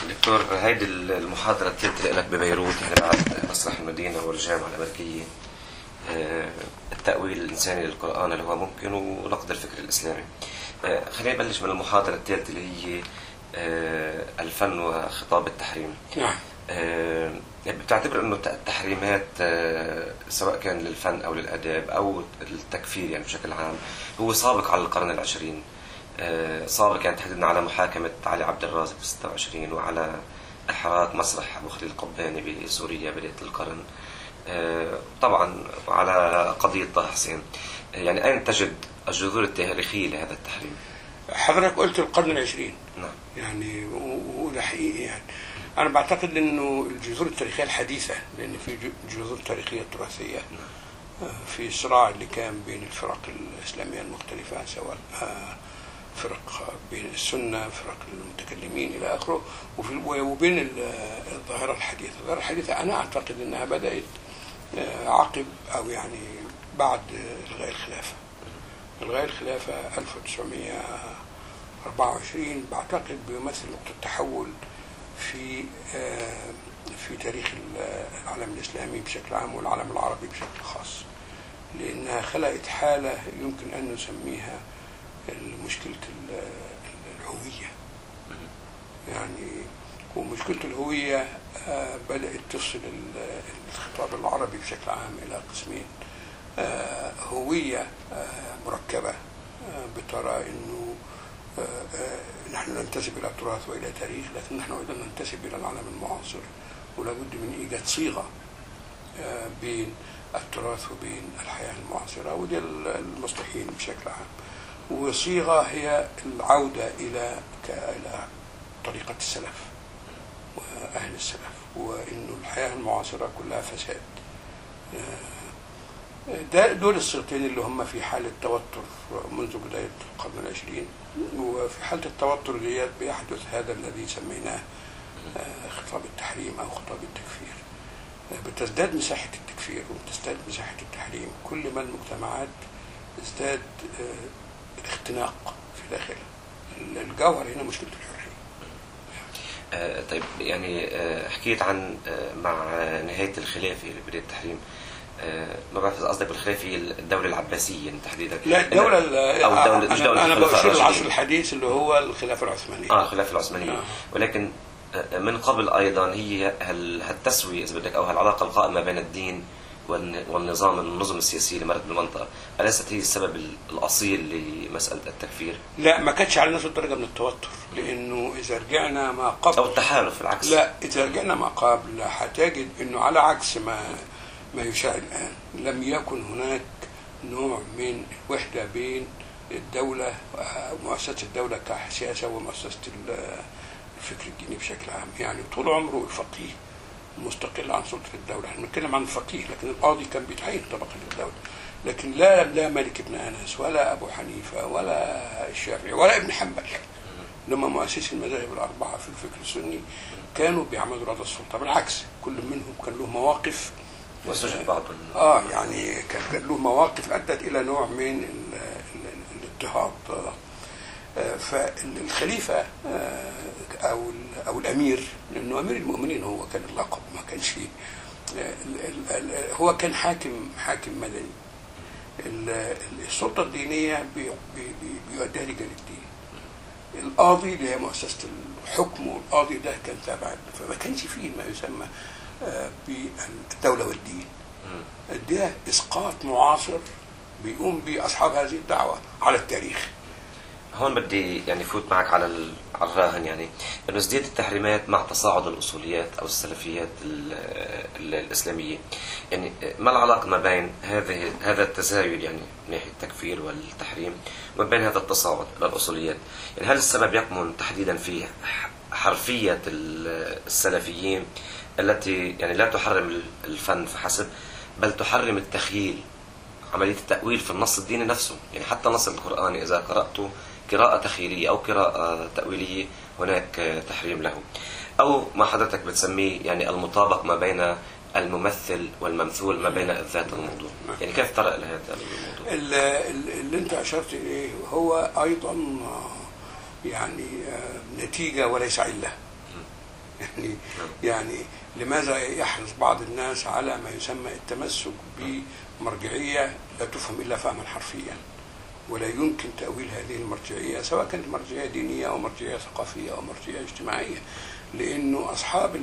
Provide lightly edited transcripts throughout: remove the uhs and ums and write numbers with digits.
دكتور، هيدي المحاضرة الثالثة لك ببيروت، يعني بعد مسرح المدينة والجامعة الأمريكية. التأويل الإنساني للقرآن اللي هو ممكن، ونقد الفكر الإسلامي. خلينا نبلش من المحاضرة الثالثة اللي هي الفن وخطاب التحريم. نعم. بتعتبر انه التحريمات سواء كان للفن او للاداب او التكفير يعني بشكل عام هو سابق على القرن العشرين، سابق يعني تحديدا على محاكمة علي عبد الرازق في 26 وعلى إحراق مسرح أبو خليل القباني بسوريا بداية القرن، طبعا على قضية طه حسين. يعني أين تجد الجذور التاريخية لهذا التحريم؟ حضرتك قلت القرن العشرين. نعم. يعني وده حقيقي. يعني أنا بعتقد إنه الجذور التاريخية الحديثة، لأن في جذور تاريخية تراثية في الصراع اللي كان بين الفرق الإسلامية المختلفة، سواء فرق بين السنة، فرق المتكلمين إلى آخره، وبين الظاهرة الحديثة. الظاهرة الحديثة أنا أعتقد أنها بدأت عقب أو يعني بعد إلغاء الخلافة. إلغاء الخلافة 1924 بعتقد بيمثل نقطة تحول في تاريخ العالم الإسلامي بشكل عام والعالم العربي بشكل خاص، لأنها خلقت حالة يمكن أن نسميها مشكلة الهوية. يعني ومشكلة الهوية بدأت تفصل الخطاب العربي بشكل عام إلى قسمين: هوية مركبة بترى أنه نحن ننتسب إلى تراث وإلى تاريخ، لكن نحن أيضا ننتسب إلى العالم المعاصر، ولا بد من إيجاد صيغة بين التراث وبين الحياة المعاصرة، ودي المصلحين بشكل عام. وصيغة هي العودة إلى طريقة السلف وأهل السلف، وإنه الحياة المعاصرة كلها فساد. دول الصيغتين اللي هم في حالة توتر منذ بداية القرن العشرين، وفي حالة التوتر ديت بيحدث هذا الذي سميناه خطاب التحريم أو خطاب التكفير. بتزداد مساحة التكفير وبتزداد مساحة التحريم كل ما المجتمعات ازداد الاختناق في داخلها. الجوهر هنا مشكلة الحرية. طيب، يعني حكيت عن مع نهاية الخلافة بداية التحريم، ما بعرف إذا قصدك بالخلافة الدولة العباسية يعني تحديدا. لا، الدولة أو الدولة مش دولة أنا بشير العصر الحديث اللي هو الخلافة العثمانية. الخلافة العثمانية. ولكن من قبل أيضا هي هالتسوية إذا بدك أو هالعلاقة القائمة بين الدين النظم السياسية لمرت بالمنطقة، أليست هي السبب الأصيل لمسألة التكفير؟ لا، ما كانتش على نفس الدرجة من التوتر، لأنه إذا رجعنا ما قبل أو التحالف العكس. لا، إذا رجعنا ما قبل هتجد إنه على عكس ما يشاع الآن، لم يكن هناك نوع من الوحدة بين الدولة ومؤسسة الدولة كسياسة ومؤسسة الفكر الديني بشكل عام. يعني طول عمره الفقيه مستقل عن سلطة الدولة. احنا بنتكلم عن الفقيه، لكن القاضي كان بيتعين طبقا للدولة. لكن لا مالك بن أنس ولا أبو حنيفة ولا الشافعي ولا ابن حنبل، لما مؤسسي المذاهب الأربعة في الفكر السني كانوا بيعملوا رضا السلطة. بالعكس، كل منهم كان له مواقف وسجن بعض يعني كان له مواقف أدت إلى نوع من الاضطهاد. فالخليفة أو الأمير، لأنه أمير المؤمنين هو كان اللقب، ما كانش هو كان حاكم مدني. السلطة الدينية بيؤديها رجال الدين. القاضي اللي هي مؤسسة الحكم، والقاضي ده كان تابع، فما كانش فيه ما يسمى بالدولة والدين. ده إسقاط معاصر بيقوم بأصحاب هذه الدعوة على التاريخ. هون بدي يعني فوت معك على الراهن، يعني انه ازدياد التحريمات مع تصاعد الاصوليات او السلفيات الاسلاميه. يعني ما العلاقه ما بين هذا التزايد يعني من ناحيه التكفير والتحريم وما بين هذا التصاعد للاصوليات؟ يعني هل السبب يكمن تحديدا في حرفيه السلفيين التي يعني لا تحرم الفن فحسب، بل تحرم التخييل، عمليه التاويل في النص الديني نفسه؟ يعني حتى النص القراني اذا قراته قراءة تخيلية أو قراءة تأويلية هناك تحريم له، أو ما حضرتك بتسميه يعني المطابق ما بين الممثل والممثول، ما بين الذات والموضوع. يعني كيف ترى لهذا الموضوع؟ اللي أنت أشرت إليه هو أيضا يعني نتيجة وليس علة. يعني لماذا يحرص بعض الناس على ما يسمى التمسك بمرجعية لا تفهم إلا فهما حرفيا، ولا يمكن تأويل هذه المرجعية سواء كانت مرجعية دينية أو مرجعية ثقافية أو مرجعية اجتماعية، لأنه أصحاب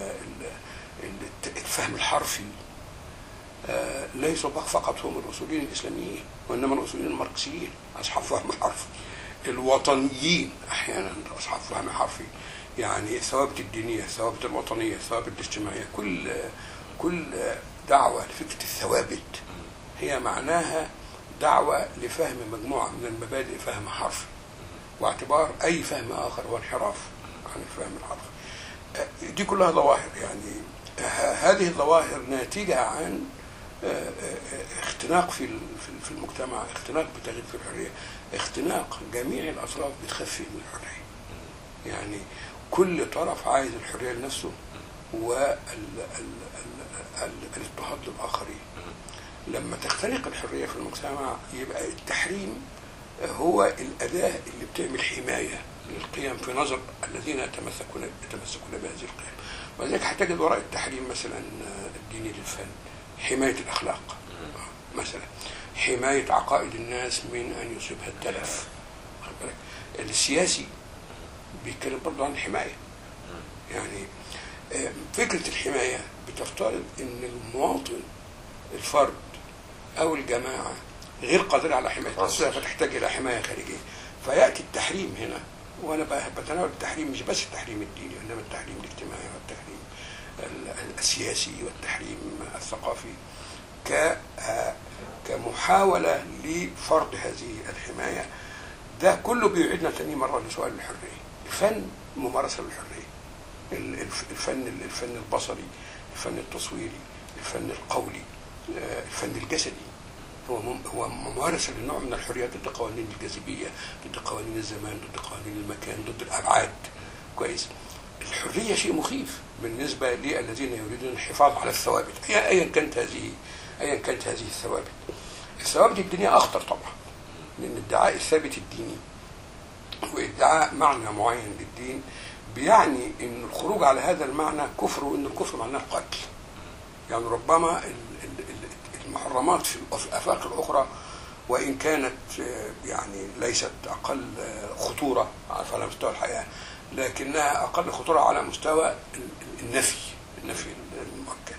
الفهم الحرفي ليسوا فقط هم الأصوليين الإسلاميين، وإنما الأصوليين الماركسيين أصحاب فهم حرفي، الوطنيين أحيانا أصحاب فهم حرفي، يعني الثوابت الدينية، الثوابت الوطنية، الثوابت الاجتماعية، كل دعوة لفكرة الثوابت هي معناها دعوة لفهم مجموعة من المبادئ فهم حرفي، واعتبار أي فهم آخر هو انحراف عن الفهم الحرفي. دي كلها ظواهر، يعني هذه الظواهر ناتجة عن اختناق في المجتمع، اختناق بتغيير في الحرية، اختناق جميع الأطراف بتخفي من الحرية، يعني كل طرف عايز الحرية لنفسه والاضطهاد للآخرين. لما تختنق الحرية في المجتمع يبقى التحريم هو الأداة اللي بتعمل حماية للقيم في نظر الذين يتمسكون بهذه القيم. ولذلك هتجد وراء التحريم مثلا الديني للفن حماية الأخلاق مثلا، حماية عقائد الناس من أن يصيبها التلف. السياسي بيتكلم برضه عن الحماية، يعني فكرة الحماية بتفترض أن المواطن الفرد أو الجماعة غير قادر على حماية نفسها، فتحتاج إلى حماية خارجية. فيأتي التحريم هنا، وأنا بتناول التحريم مش بس التحريم الديني، إنما التحريم الاجتماعي والتحريم السياسي والتحريم الثقافي كمحاولة لفرض هذه الحماية. ده كله بيعيدنا تاني مرة لسؤال الحرية. الفن ممارسة للحرية، الفن البصري، الفن التصويري، الفن القولي، الفن الجسدي، هو ممارسة للنوع من الحريات ضد قوانين الجاذبية، ضد قوانين الزمان، ضد قوانين المكان، ضد الأبعاد. كويس. الحرية شيء مخيف بالنسبة للذين يريدون الحفاظ على الثوابت، أيا كانت هذه الثوابت. الثوابت الدينية أخطر طبعا، لأن ادعاء الثابت الديني وادعاء معنى معين للدين بيعني أن الخروج على هذا المعنى كفر، وأن الكفر معناه القتل. يعني ربما المحرمات في الآفاق الأخرى وإن كانت يعني ليست أقل خطورة على مستوى الحياة، لكنها أقل خطورة على مستوى النفي المؤكد.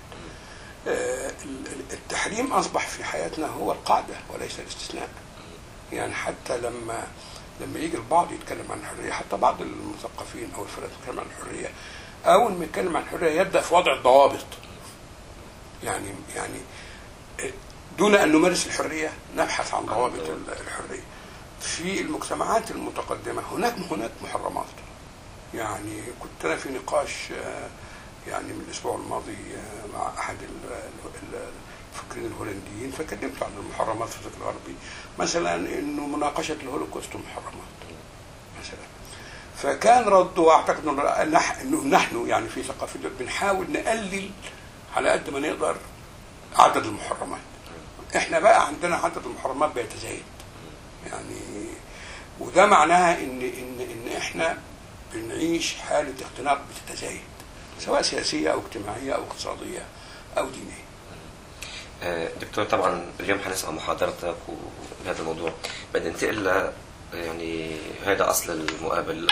التحريم أصبح في حياتنا هو القاعدة وليس الاستثناء. يعني حتى لما يجي البعض يتكلم عن الحرية، حتى بعض المثقفين أو الفرق يتكلم عن الحرية، أول ما يتكلم عن الحرية يبدأ في وضع الضوابط. يعني دون أن نمارس الحرية نبحث عن ضوابط الحرية. في المجتمعات المتقدمة هناك محرمات. يعني كنت أنا في نقاش يعني من الأسبوع الماضي مع أحد المفكرين الهولنديين، فكلمت عن المحرمات في الفكر الغربي، مثلا إنه مناقشة الهولوكوست محرمات مثلا. فكان رد، واعتقد انه نحن يعني في ثقافتنا بنحاول نقلل على قد ما نقدر عدد المحرمات. احنا بقى عندنا عدد المحرمات بيتزايد، يعني وده معناها ان احنا بنعيش حالة اختناق بتتزايد، سواء سياسية او اجتماعية او اقتصادية او دينية. دكتور، طبعا اليوم حنسمع محاضرتك وهذا الموضوع، بدي ننتقل يعني هذا اصل المقابل.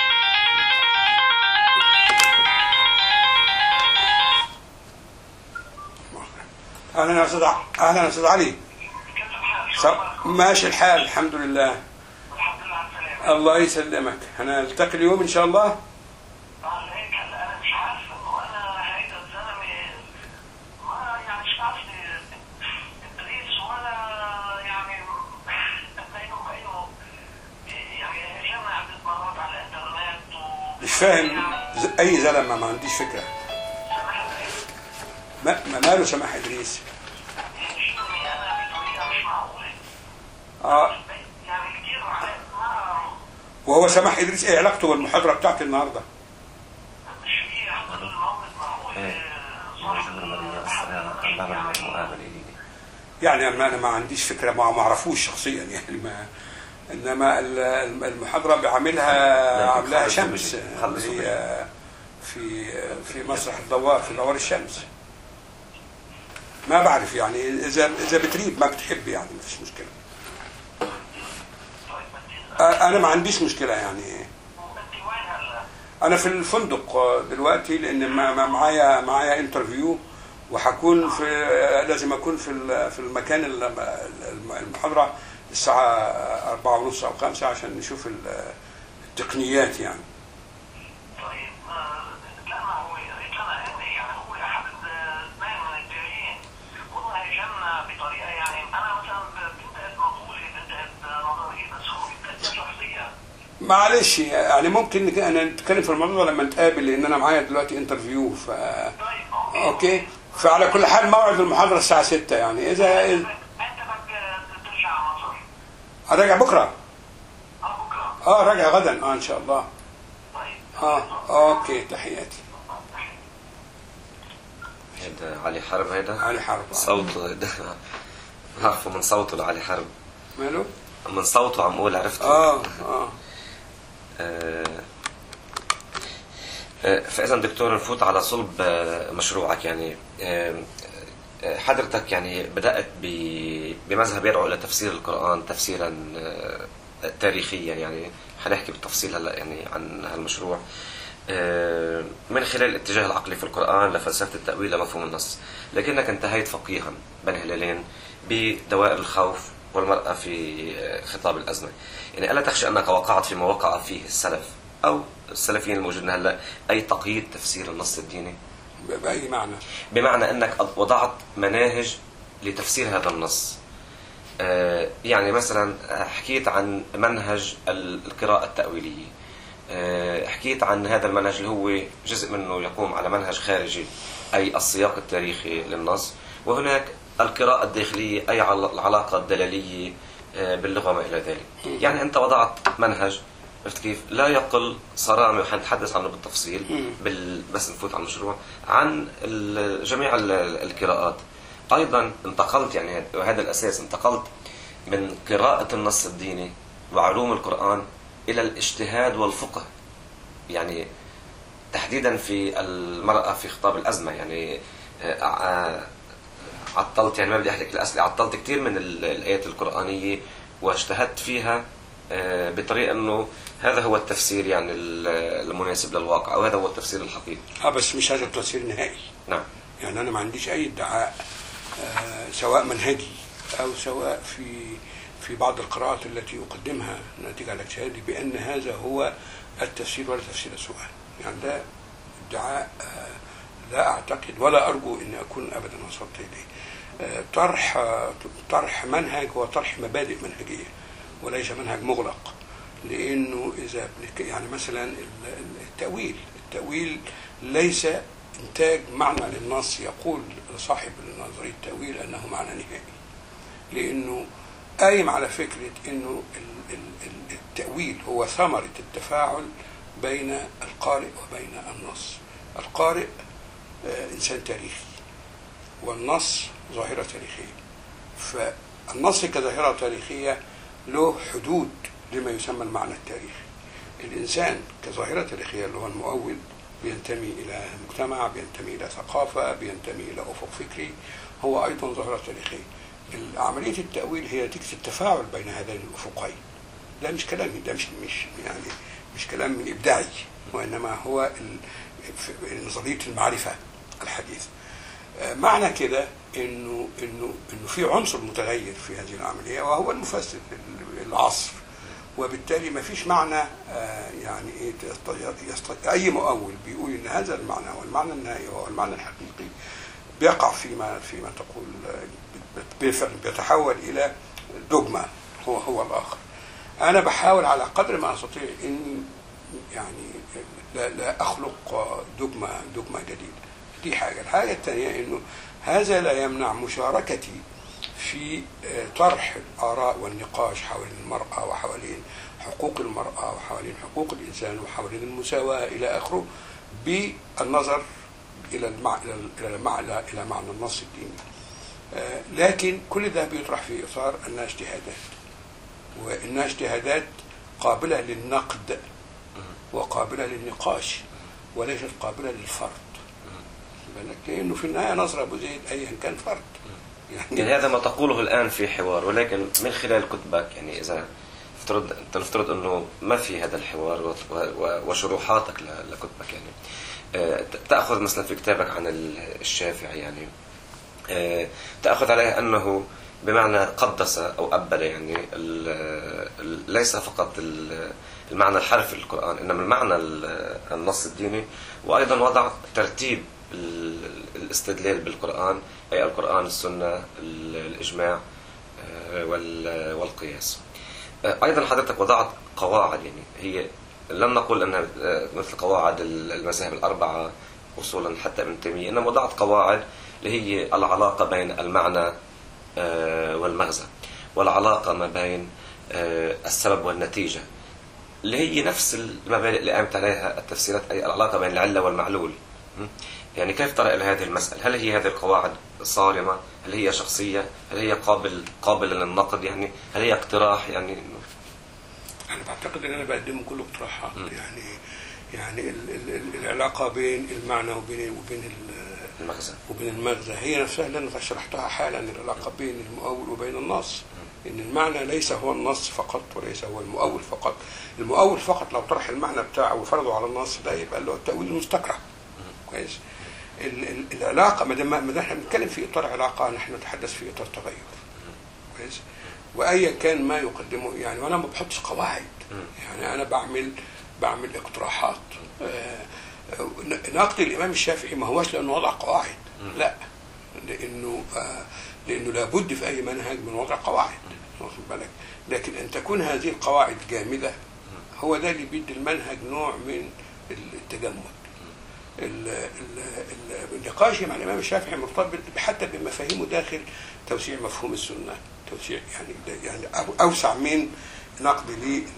اهلا يا استاذ علي. ماشي الحال الحمد لله. الله يسلمك. هنلتقي اليوم ان شاء الله. انا مش عارف انه انا هيدا الزلمه ما يعني مش عارف ادريس ولا يعني بينه وبينه يعني جمع عدة مرات على الانترنت مش فاهم اي زلمه، ما عنديش فكره. ما ماله سماح ادريس؟ يعني كتير وهو سماح ادريس ايه علاقته بالمحاضره بتاعتي النهارده؟ مش في عقد الموقف معقول يعني انا ما عنديش فكره، ما اعرفوش شخصيا يعني، ما انما المحاضره بعملها عاملاها شمس، هي في مسرح الدوار، في دوار الشمس. ما بعرف يعني اذا بتريد ما بتحب يعني ما فيش مشكله. انا ما عنديش مشكله يعني. انا في الفندق دلوقتي لان معايا انترفيو، وهكون لازم اكون في المكان المحاضره الساعه 4:30 او 5 عشان نشوف التقنيات يعني. طيب لا ما هو يعني هو احد اثنين من الجايين والله جنة بطريقه يعني انا مثلا بنتقد مقولي بنتقد نظري بس هو بنتقد شخصيا. معلش يعني ممكن انا نتكلم في الموضوع لما نتقابل لان انا معايا دلوقتي انترفيو طيب اوكي. فعلى كل حال موعد المحاضره الساعه 6 يعني اذا انت بدك ترجع مصر؟ راجع بكره. بكره؟ راجع غدا ان شاء الله. طيب اوكي تحياتي. هذا علي حرب، هذا علي حرب صوته ده عارفه من صوته لعلي حرب. ماله؟ من صوته عم اقول عرفته. فإذا دكتور نفوت على صلب مشروعك يعني. حضرتك يعني بدأت بمذهب يدعو إلى تفسير القرآن تفسيرا تاريخيا، يعني حنحكي بالتفصيل هلا يعني عن هالمشروع من خلال الاتجاه العقلي في القرآن لفلسفة التأويل لمفهوم النص، لكنك انتهيت فقيها بين هلالين بدوائر الخوف والمرأة في خطاب الأزمة. يعني ألا تخشى أنك وقعت فيما وقع فيه السلف أو السلفيين الموجودين هلا، أي تقييد تفسير النص الديني؟ بأي معنى؟ بمعنى أنك وضعت مناهج لتفسير هذا النص. يعني مثلا حكيت عن منهج القراءة التأويلية، حكيت عن هذا المنهج اللي هو جزء منه يقوم على منهج خارجي أي السياق التاريخي للنص، وهناك القراءة الداخلية أي العلاقة الدلالية باللغة وما إلى ذلك. يعني أنت وضعت منهج عرفت كيف لا يقل صرامة، وحنتحدث عنه بالتفصيل بس نفوت على المشروع عن جميع القراءات. أيضا انتقلت يعني وهذا الأساس، انتقلت من قراءة النص الديني وعلوم القرآن إلى الاجتهاد والفقه، يعني تحديدا في المرأة في خطاب الأزمة. يعني عطلت يعني ما بدي أحكي الأسئلة، عطلت كثير من الآيات القرآنية واجتهدت فيها بطريقة أنه هذا هو التفسير يعني المناسب للواقع، أو هذا هو التفسير الحقيقي. بس مش هذا التفسير النهائي. نعم. يعني أنا ما عنديش أي ادعاء سواء منهجي أو سواء في بعض القراءات التي أقدمها نتيجة على اجتهادي بأن هذا هو التفسير ولا تفسير السؤال. يعني ده ادعاء لا أعتقد ولا أرجو أن أكون أبدا وصلت إليه. طرح منهج هو طرح مبادئ منهجية وليس منهج مغلق، لأنه إذا يعني مثلا التأويل ليس إنتاج معنى للنص يقول صاحب نظرية التأويل أنه معنى نهائي، لأنه قايم على فكرة أنه التأويل هو ثمرة التفاعل بين القارئ وبين النص. القارئ إنسان تاريخي والنص ظاهرة تاريخية، فالنص كظاهرة تاريخية له حدود لما يسمى المعنى التاريخي. الإنسان كظاهرة تاريخية اللي هو المؤول بينتمي إلى مجتمع، بينتمي إلى ثقافة، بينتمي إلى أفق فكري، هو أيضا ظاهرة تاريخية. عملية التأويل هي نتيجة التفاعل بين هذين الأفقين. ده مش كلامي، ده مش كلام من إبداعي، وإنما هو نظرية المعرفة الحديثة. معنى كده إنه في عنصر متغير في هذه العملية وهو المفسر العصر، وبالتالي ما فيش معنى يعني أي مؤول بيقول إن هذا المعنى هو المعنى النهائي وهو المعنى الحقيقي بيقع فيما تقول بيتحول إلى دوغما هو الآخر. أنا بحاول على قدر ما أستطيع إني يعني لا أخلق دوغما جديد. دي حاجة. الحاجة الثانية إنه هذا لا يمنع مشاركتي في طرح الآراء والنقاش حوالين المرأة وحوالين حقوق المرأة وحوالين حقوق الإنسان وحوالين المساواة إلى آخره بالنظر إلى معنى النص الديني. لكن كل ده بيطرح في إطار أنها اجتهادات، وإنها اجتهادات قابلة للنقد وقابلة للنقاش، وليست قابلة للفرد. لأنه في النهاية نصر أبو زيد أيا كان فرد. يعني هذا ما تقوله الآن في حوار، ولكن من خلال كتبك، يعني إذا نفترض أنه ما في هذا الحوار وشروحاتك لكتبك، يعني تأخذ مثلا في كتابك عن الشافعي، يعني تأخذ عليه أنه بمعنى قدس أو أبد، يعني ليس فقط المعنى الحرفي للقرآن، إنما المعنى النص الديني، وأيضا وضع ترتيب الاستدلال بالقرآن، أي القرآن، السنة، الإجماع والقياس. أيضا حضرتك وضعت قواعد، يعني هي لم نقول أنها مثل قواعد المذاهب الأربعة وصولا حتى ابن تيمية، إنما وضعت قواعد اللي هي العلاقة بين المعنى والمغزى، والعلاقة ما بين السبب والنتيجة، اللي هي نفس المبادئ اللي قامت عليها التفسيرات، أي العلاقة بين العلة والمعلول. يعني كيف ترى إلى هذه المسألة؟ هل هي هذه القواعد صارمة؟ هل هي شخصية؟ هل هي قابلة للنقد؟ يعني هل هي اقتراح؟ يعني أنا بعتقد أن أنا بقدم كل اقتراحات. يعني العلاقة بين المعنى وبين المغزى هي نفسها اللي أنا شرحتها حالا. العلاقة بين المؤول وبين النص، إن المعنى ليس هو النص فقط وليس هو المؤول فقط. المؤول فقط لو طرح المعنى بتاعه وفرضه على النص ده يبقى له التأويل المستكره. كويس. العلاقة ما دام احنا بنتكلم في إطار علاقة، نحن نتحدث في إطار تغير. كويس. وأيا كان ما يقدمه، يعني وأنا ما بحطش قواعد، يعني أنا بعمل اقتراحات. نقد الإمام الشافعي ما هوش لأنه وضع قواعد، لا، لأنه لابد في أي منهج من وضع قواعد، واخد بالك. لكن أن تكون هذه القواعد جامدة، هو ده اللي بيدي المنهج نوع من التجمد. النقاش مع الإمام الشافعي مرتبط حتى بمفاهيمه داخل توسيع مفهوم السنة، توسيع يعني أوسع من نقد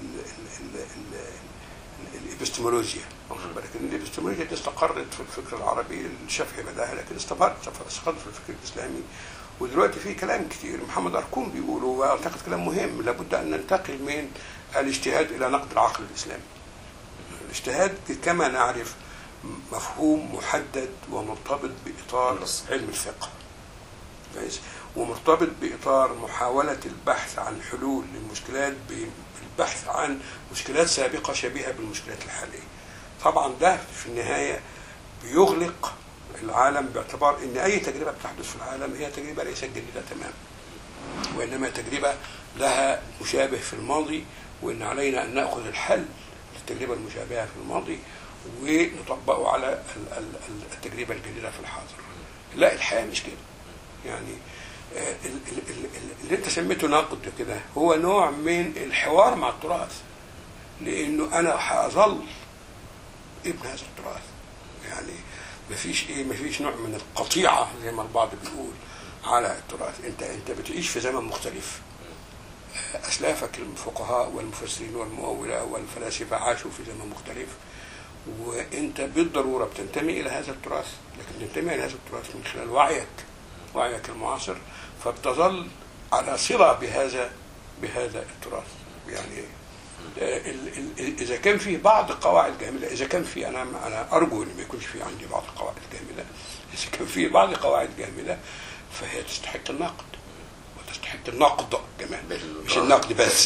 الإبستمولوجيا. واخد بالك ان الإبستمولوجيا دي استقرت في الفكر العربي، الشافعي بداها، لكن استقرت في الفكر الإسلامي. ودلوقتي في كلام كتير محمد أركون بيقوله، واعتقد كلام مهم، لابد أن ننتقل من الاجتهاد إلى نقد العقل الإسلامي. الاجتهاد كما نعرف مفهوم محدد ومرتبط بإطار علم الفقه، كويس، ومرتبط بإطار محاولة البحث عن حلول للمشكلات بالبحث عن مشكلات سابقة شبيهة بالمشكلات الحالية. طبعا ده في النهاية بيغلق العالم، باعتبار ان اي تجربة بتحدث في العالم هي تجربة ليست جديدة تماما، وانما تجربة لها مشابه في الماضي، وان علينا ان نأخذ الحل للتجربة المشابهة في الماضي ونطبقه على التجربة الجديدة في الحاضر. لا، الحياة مش كده. يعني اللي انت سميته نقد كده هو نوع من الحوار مع التراث، لانه انا هظل ابن هذا التراث. يعني مفيش نوع من القطيعة زي ما البعض بيقول على التراث. انت بتعيش في زمن مختلف. اسلافك الفقهاء والمفسرين والمؤولة والفلاسفة عاشوا في زمن مختلف، وانت بالضرورة بتنتمي الى هذا التراث، لكن تنتمي الى هذا التراث من خلال وعيك المعاصر، فبتظل على صلة بهذا التراث. يعني إذا كان فيه بعض القواعد جامدة، إذا كان فيه، أنا أرجو إن ما يكونش فيه عندي بعض القواعد جامدة، إذا كان فيه بعض القواعد جامدة فهي تستحق النقد، وتستحق النقد كمان، مش النقد بس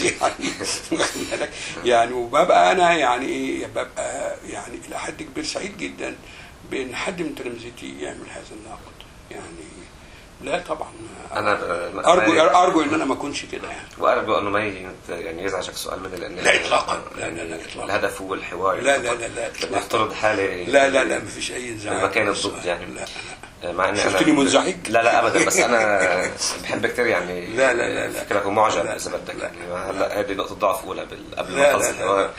يعني وببقى أنا ببقى إلى حد كبير سعيد جدا بأن حد من تلامذتي يعمل هذا النقد. يعني لا طبعا انا ارجو ان انا ما اكونش كده، يعني وارجو انه ما يزعجك سؤال مني، لان لا اطلاقا، لا اطلاقا، الهدف هو الحوار. لا نفترض حالي لا ما فيش اي انزعاج المكان الضد، يعني مع ان شفتني منزعج، لا ابدا، بس انا بحب كثير، يعني لا فكرك معجب اذا بدك، يعني هلا هذه نقطه ضعف اولى قبل ما نخلص الحوار.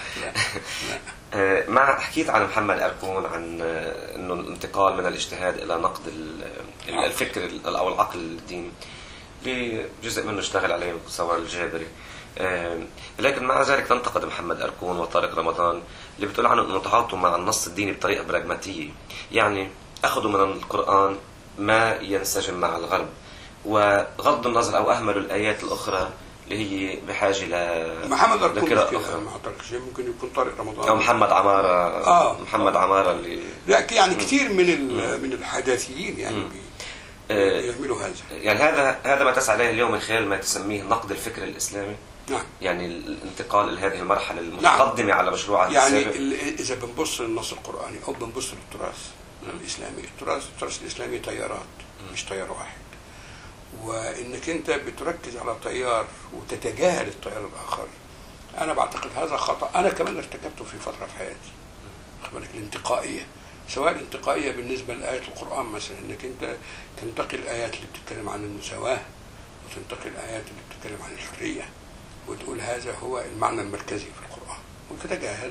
ما حكيت عن محمد أركون عن انه الانتقال من الاجتهاد الى نقد الفكر او العقل الديني، بجزء منه اشتغل عليه سواء الجابري، لكن مع ذلك تنتقد محمد أركون وطارق رمضان اللي بتقول عنه انه تعاطوا مع النص الديني بطريقه براغماتيه، يعني اخذوا من القرآن ما ينسجم مع الغرب، وغضوا النظر او اهملوا الايات الاخرى اللي هي بحاجة محمد أركون لقراءة كده أخرى. ما أعتقدش، ممكن يكون طارق رمضان أو محمد عمارة. محمد عمارة اللي لا يعني كثير من الحداثيين يعني يعملوا هذا. يعني هذا ما تسعى إليه اليوم من خلال ما تسميه نقد الفكر الإسلامي. نعم. يعني الانتقال لهذه المرحلة المتقدمة على مشروعها يعني السابق. إذا بنبص للنص القرآني أو بنبص للتراث الإسلامي، التراث الإسلامي تيارات مش تيار واحد، وإنك أنت بتركز على تيار وتتجاهل التيار الآخر، أنا بعتقد هذا خطأ. أنا كمان ارتكبته في فترة في حياتي، خد بالك، الانتقائية، سواء الانتقائية بالنسبة لآيات القرآن مثلا، إنك أنت تنتقي الآيات اللي بتتكلم عن المساواة وتنتقي الآيات اللي بتتكلم عن الحرية وتقول هذا هو المعنى المركزي في القرآن، وتتجاهل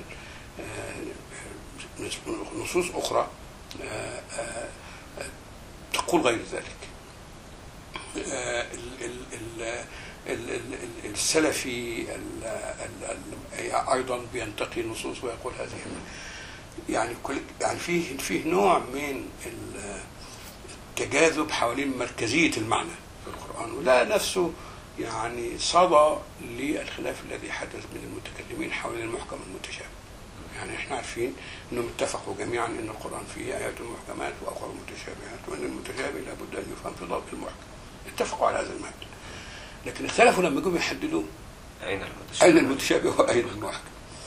نصوص أخرى تقول غير ذلك. السلفي أيضا بينتقي نصوص ويقول هذه يعني فيه نوع من التجاذب حوالين مركزية المعنى في القرآن، ولا نفسه يعني صدى للخلاف الذي حدث من المتكلمين حول المحكم المتشابه. يعني احنا عارفين انهم اتفقوا جميعا ان القرآن فيه آيات محكمات واخر متشابهات، وان المتشابه لابد ان يفهم في ضوء المحكم. اتفقوا على هذا المبدأ، لكن اختلفوا لما جم يحددوا اين المتشابه واين المحكم.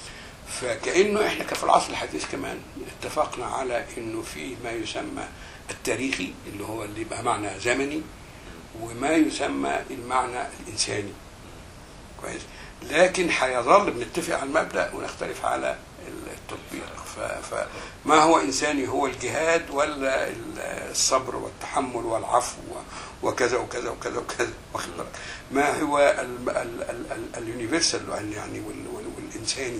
فكأنه احنا في العصر الحديث كمان اتفقنا على انه في ما يسمى التاريخي اللي هو اللي يبقى معنى زمني، وما يسمى المعنى الإنساني. كويس، لكن هيظل بنتفق على المبدأ ونختلف على التطبيق. فما هو إنساني، هو الجهاد ولا الصبر والتحمل والعفو وكذا وكذا وكذا وكذا، واخد بالك؟ ما هو اليونيفرسال يعني والإنساني،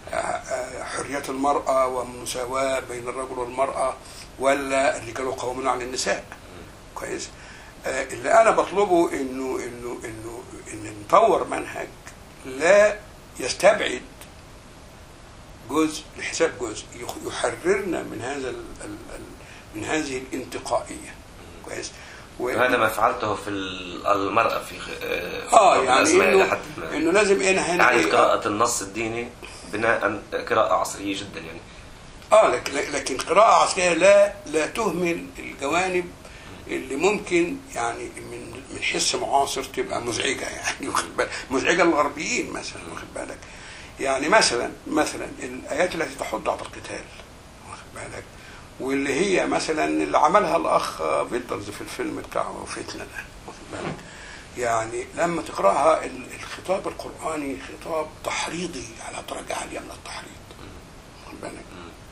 حرية المرأة والمساواة بين الرجل والمرأة، ولا الرجال قوامون على النساء. كويس، اللي أنا بطلبه إنه نطور منهج لا يستبعد جزء لحساب جزء، يحررنا من هذه الانتقائية. كويس، وهذا ما فعلته في المرأة في يعني إنه لازم يعني قراءة النص الديني بناء قراءة عصرية جدا يعني. لكن قراءة عصرية لا تهمل الجوانب اللي ممكن يعني من حس معاصر تبقى مزعجة، يعني واخد بالك، مزعجة للغربيين مثلا، واخد بالك. يعني مثلا الآيات التي تحض على القتال، واخد بالك، واللي هي مثلا اللي عملها الأخ فيلدرز في الفيلم بتاعه فتنة ده، واخد بالك. يعني لما تقرأها الخطاب القرآني خطاب تحريضي على درجة عالية من التحريض، واخد بالك.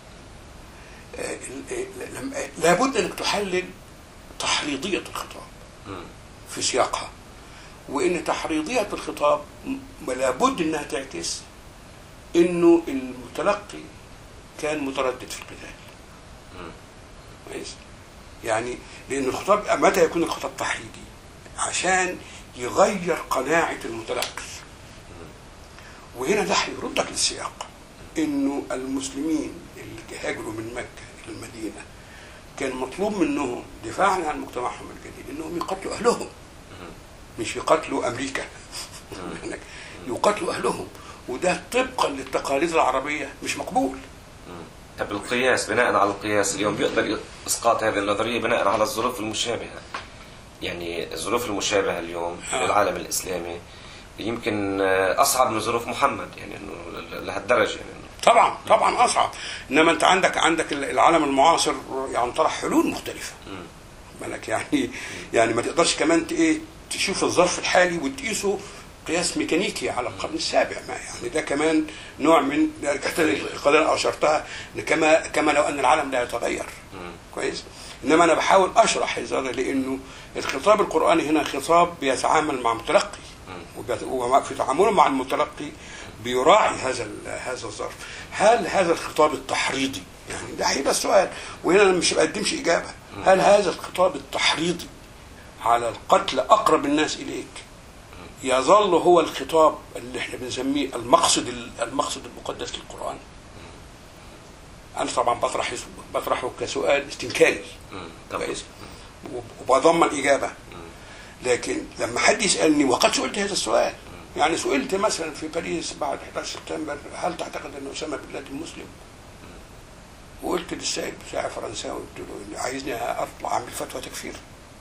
لابد أنك تحلل تحريضية الخطاب في سياقها، وإن تحريضية الخطاب لابد أنها تعكس إنه المتلقي كان متردد في القتال. كويس، يعني لأن الخطاب متى يكون الخطاب تحريضي؟ عشان يغير قناعة المتلقي. وهنا ده هيردك للسياق، إنه المسلمين اللي هاجروا من مكة إلى المدينة كان مطلوب منهم دفاعا عن مجتمعهم الجديد انهم يقتلوا اهلهم، مش يقتلوا امريكا، يقتلوا اهلهم، وده طبقا للتقاليد العربيه مش مقبول. طب القياس، بناء على القياس اليوم بيقدر اسقاط هذه النظريه بناء على الظروف المشابهه. يعني الظروف المشابهه اليوم للعالم الاسلامي يمكن اصعب من ظروف محمد، يعني انه لهالدرجه يعني. طبعا اصعب، انما انت عندك العالم المعاصر يعني طرح حلول مختلفه. بالك يعني ما تقدرش كمان تشوف الظرف الحالي وتقيسه قياس ميكانيكي على القرن السابع، ما يعني ده كمان نوع من القضيه اللي اشرتها، كما لو ان العالم لا يتغير. كويس، انما انا بحاول اشرح هذا لانه الخطاب القراني هنا خطاب بيتعامل مع متلقي، وفي تعامله مع المتلقي بيراعي هذا الظرف. هل هذا الخطاب التحريضي، يعني ده هيبقى السؤال، وهنا انا مش بقدمش اجابه، هل هذا الخطاب التحريضي على القتل اقرب الناس اليك يظل هو الخطاب اللي احنا بنسميه المقصد المقدس للقرآن؟ انا طبعا بطرحه كسؤال استنكاري، كويس، وبضمن اجابه. لكن لما حد يسالني وقد سئلت هذا السؤال يعني سئلت مثلا في باريس بعد 11 سبتمبر هل تعتقد ان اسامه بن لادن مسلم؟ وقلت للسائل بتاع فرنساوي قلت له عايزني اطلع اعمل فتوى تكفير.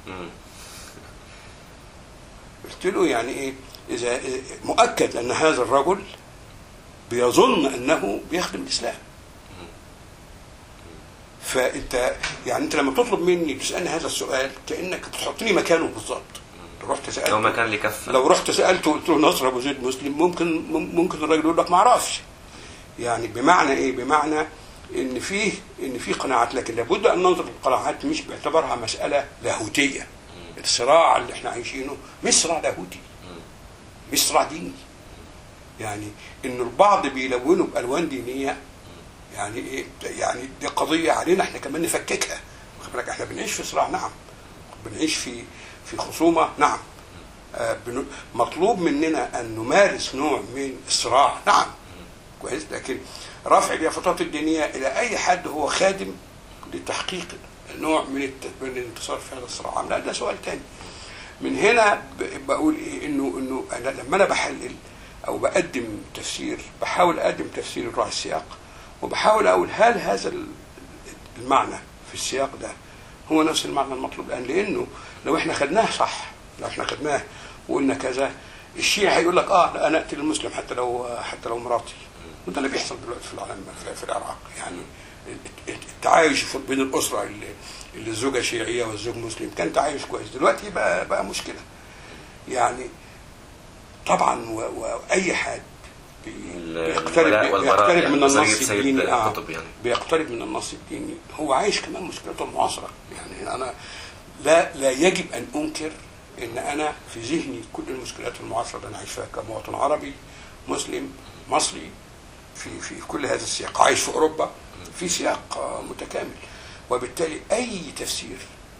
قلت له يعني ايه؟ اذا مؤكد ان هذا الرجل بيظن انه بيخدم الاسلام. فانت يعني انت لما تطلب مني تسالني هذا السؤال كانك بتحطني مكانه بالظبط. رحت سألته لو مكان لي كفه، لو رحت سالته قلت له نصر ابو زيد مسلم ممكن الراجل يقول لك ما اعرفش. يعني بمعنى ايه؟ بمعنى ان فيه قناعات، لكن لابد ان ننظر للقناعات مش باعتبارها مساله لاهوتيه. الصراع اللي احنا عايشينه مش صراع لاهوتي، مش صراع ديني. يعني انه البعض بيلونوا بالوان دينيه يعني ايه؟ يعني دي قضيه علينا احنا كمان نفككها. واخد بالك؟ احنا بنعيش في صراع، نعم، بنعيش في خصومه، نعم، مطلوب مننا ان نمارس نوع من الصراع، نعم، كويس، لكن رفع اليافطات الدينيه الى اي حد هو خادم لتحقيق نوع من الانتصار في هذا الصراع، لا ده سؤال تاني. من هنا بقول ايه؟ انه انا لما انا بحلل او بقدم تفسير بحاول اقدم تفسير الراعي السياق، وبحاول اقول هل هذا المعنى في السياق ده هو نفس المعنى المطلوب الان؟ لانه لو احنا خدناه صح، لو احنا خدناه وقلنا كذا، الشيعي هيقول لك اه انا اقتل المسلم حتى لو مراتي. وده اللي بيحصل دلوقتي في العالم في العراق. يعني التعايش بين الاسره اللي الزوجه شيعيه والزوج مسلم كان تعايش كويس، دلوقتي بقى مشكله. يعني طبعا واي حد بيقترب من النص الديني، بيقترب من النص الديني هو عايش كمان مشكلته المعاصره. يعني انا لا يجب ان انكر ان انا في ذهني كل المشكلات المعاصره اللي انا عايش فيها كمواطن عربي مسلم مصري في كل هذا السياق، عايش في اوروبا في سياق متكامل. وبالتالي اي تفسير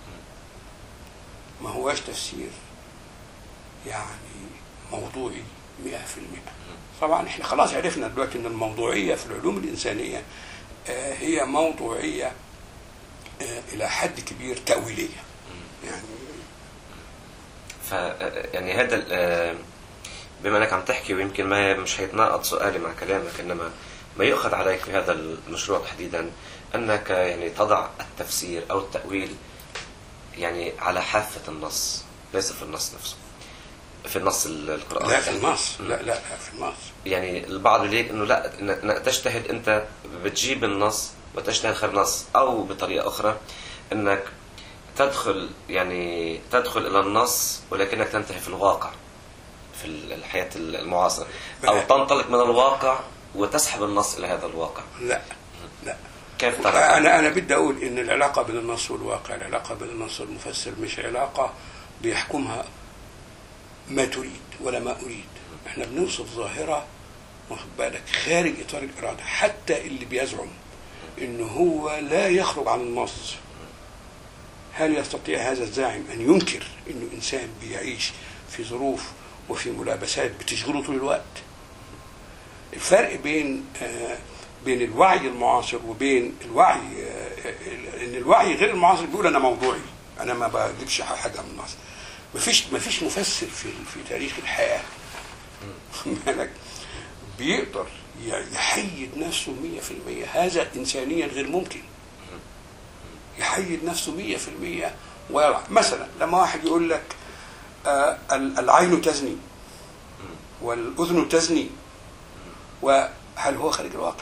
ما هواش تفسير يعني موضوعي 100%. طبعا احنا خلاص عرفنا دلوقتي ان الموضوعيه في العلوم الانسانيه هي موضوعيه الى حد كبير تاويليه. يعني هذا بما انك عم تحكي، ويمكن مش هيتناقض سؤالي مع كلامك، انما ما يؤخذ عليك في هذا المشروع تحديدا انك يعني تضع التفسير او التاويل يعني على حافه النص، ليس في النص نفسه، في النص القرآن. لا في النص، لا في النص. يعني البعض يقول انه لا تجتهد، انت بتجيب النص وتجتهد خير النص، او بطريقه اخرى انك تدخل الى النص ولكنك تنتهي في الواقع في الحياه المعاصره، او تنطلق من الواقع وتسحب النص الى هذا الواقع. لا كيف ترى؟ انا بدي اقول ان العلاقه بين النص والواقع، العلاقه بين النص والمفسر مش علاقه بيحكمها ما تريد ولا ما اريد. احنا بنوصف ظاهره، واخد بالك، خارج اطار الاراده. حتى اللي بيزعم انه هو لا يخرج عن النص، هل يستطيع هذا الزاعم ان ينكر انه انسان بيعيش في ظروف وفي ملابسات بتشغله طول الوقت؟ الفرق بين الوعي المعاصر وبين الوعي ان الوعي غير المعاصر بيقول انا موضوعي، انا ما بجيبش حاجه من النص. مفيش مفسر في تاريخ الحياه مالك بيقدر يحيد نفسه 100%. هذا انسانيا غير ممكن. يحيد نفسه 100% ويرى. مثلا لما واحد يقول لك العين تزني والأذن تزني، وهل هو خارج الواقع؟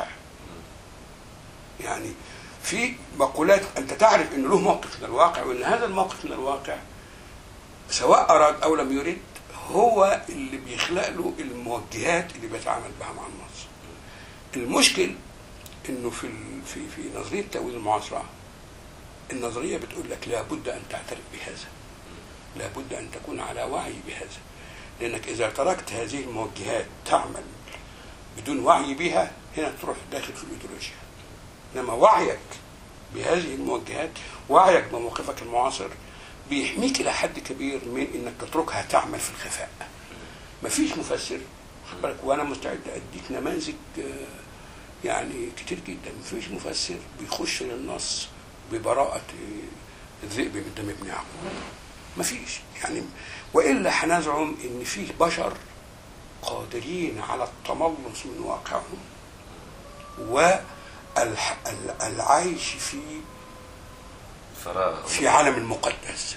يعني في مقولات أنت تعرف أنه له موقف من الواقع، وأن هذا الموقف من الواقع سواء أراد أو لم يرد هو اللي بيخلق له الموجهات اللي بيتعامل بها مع النص. المشكل أنه في نظرية تأويل المعاصرة، النظرية بتقول لك لابد أن تعترف بهذا، لابد أن تكون على وعي بهذا، لأنك إذا تركت هذه الموجهات تعمل بدون وعي بها هنا تروح داخل في الإيديولوجيا. إنما وعيك بهذه الموجهات، وعيك بموقفك المعاصر، بيحميك إلى حد كبير من إنك تتركها تعمل في الخفاء. مفيش مفسر، وأنا مستعد أديك نماذج يعني كتير جدا، مفيش مفسر بيخش للنص ببراءة الذئب من دم ابن يعقوب. مفيش يعني، وإلا هنزعم إن فيه بشر قادرين على التملص من واقعهم والعيش في فراغ في عالم المقدس.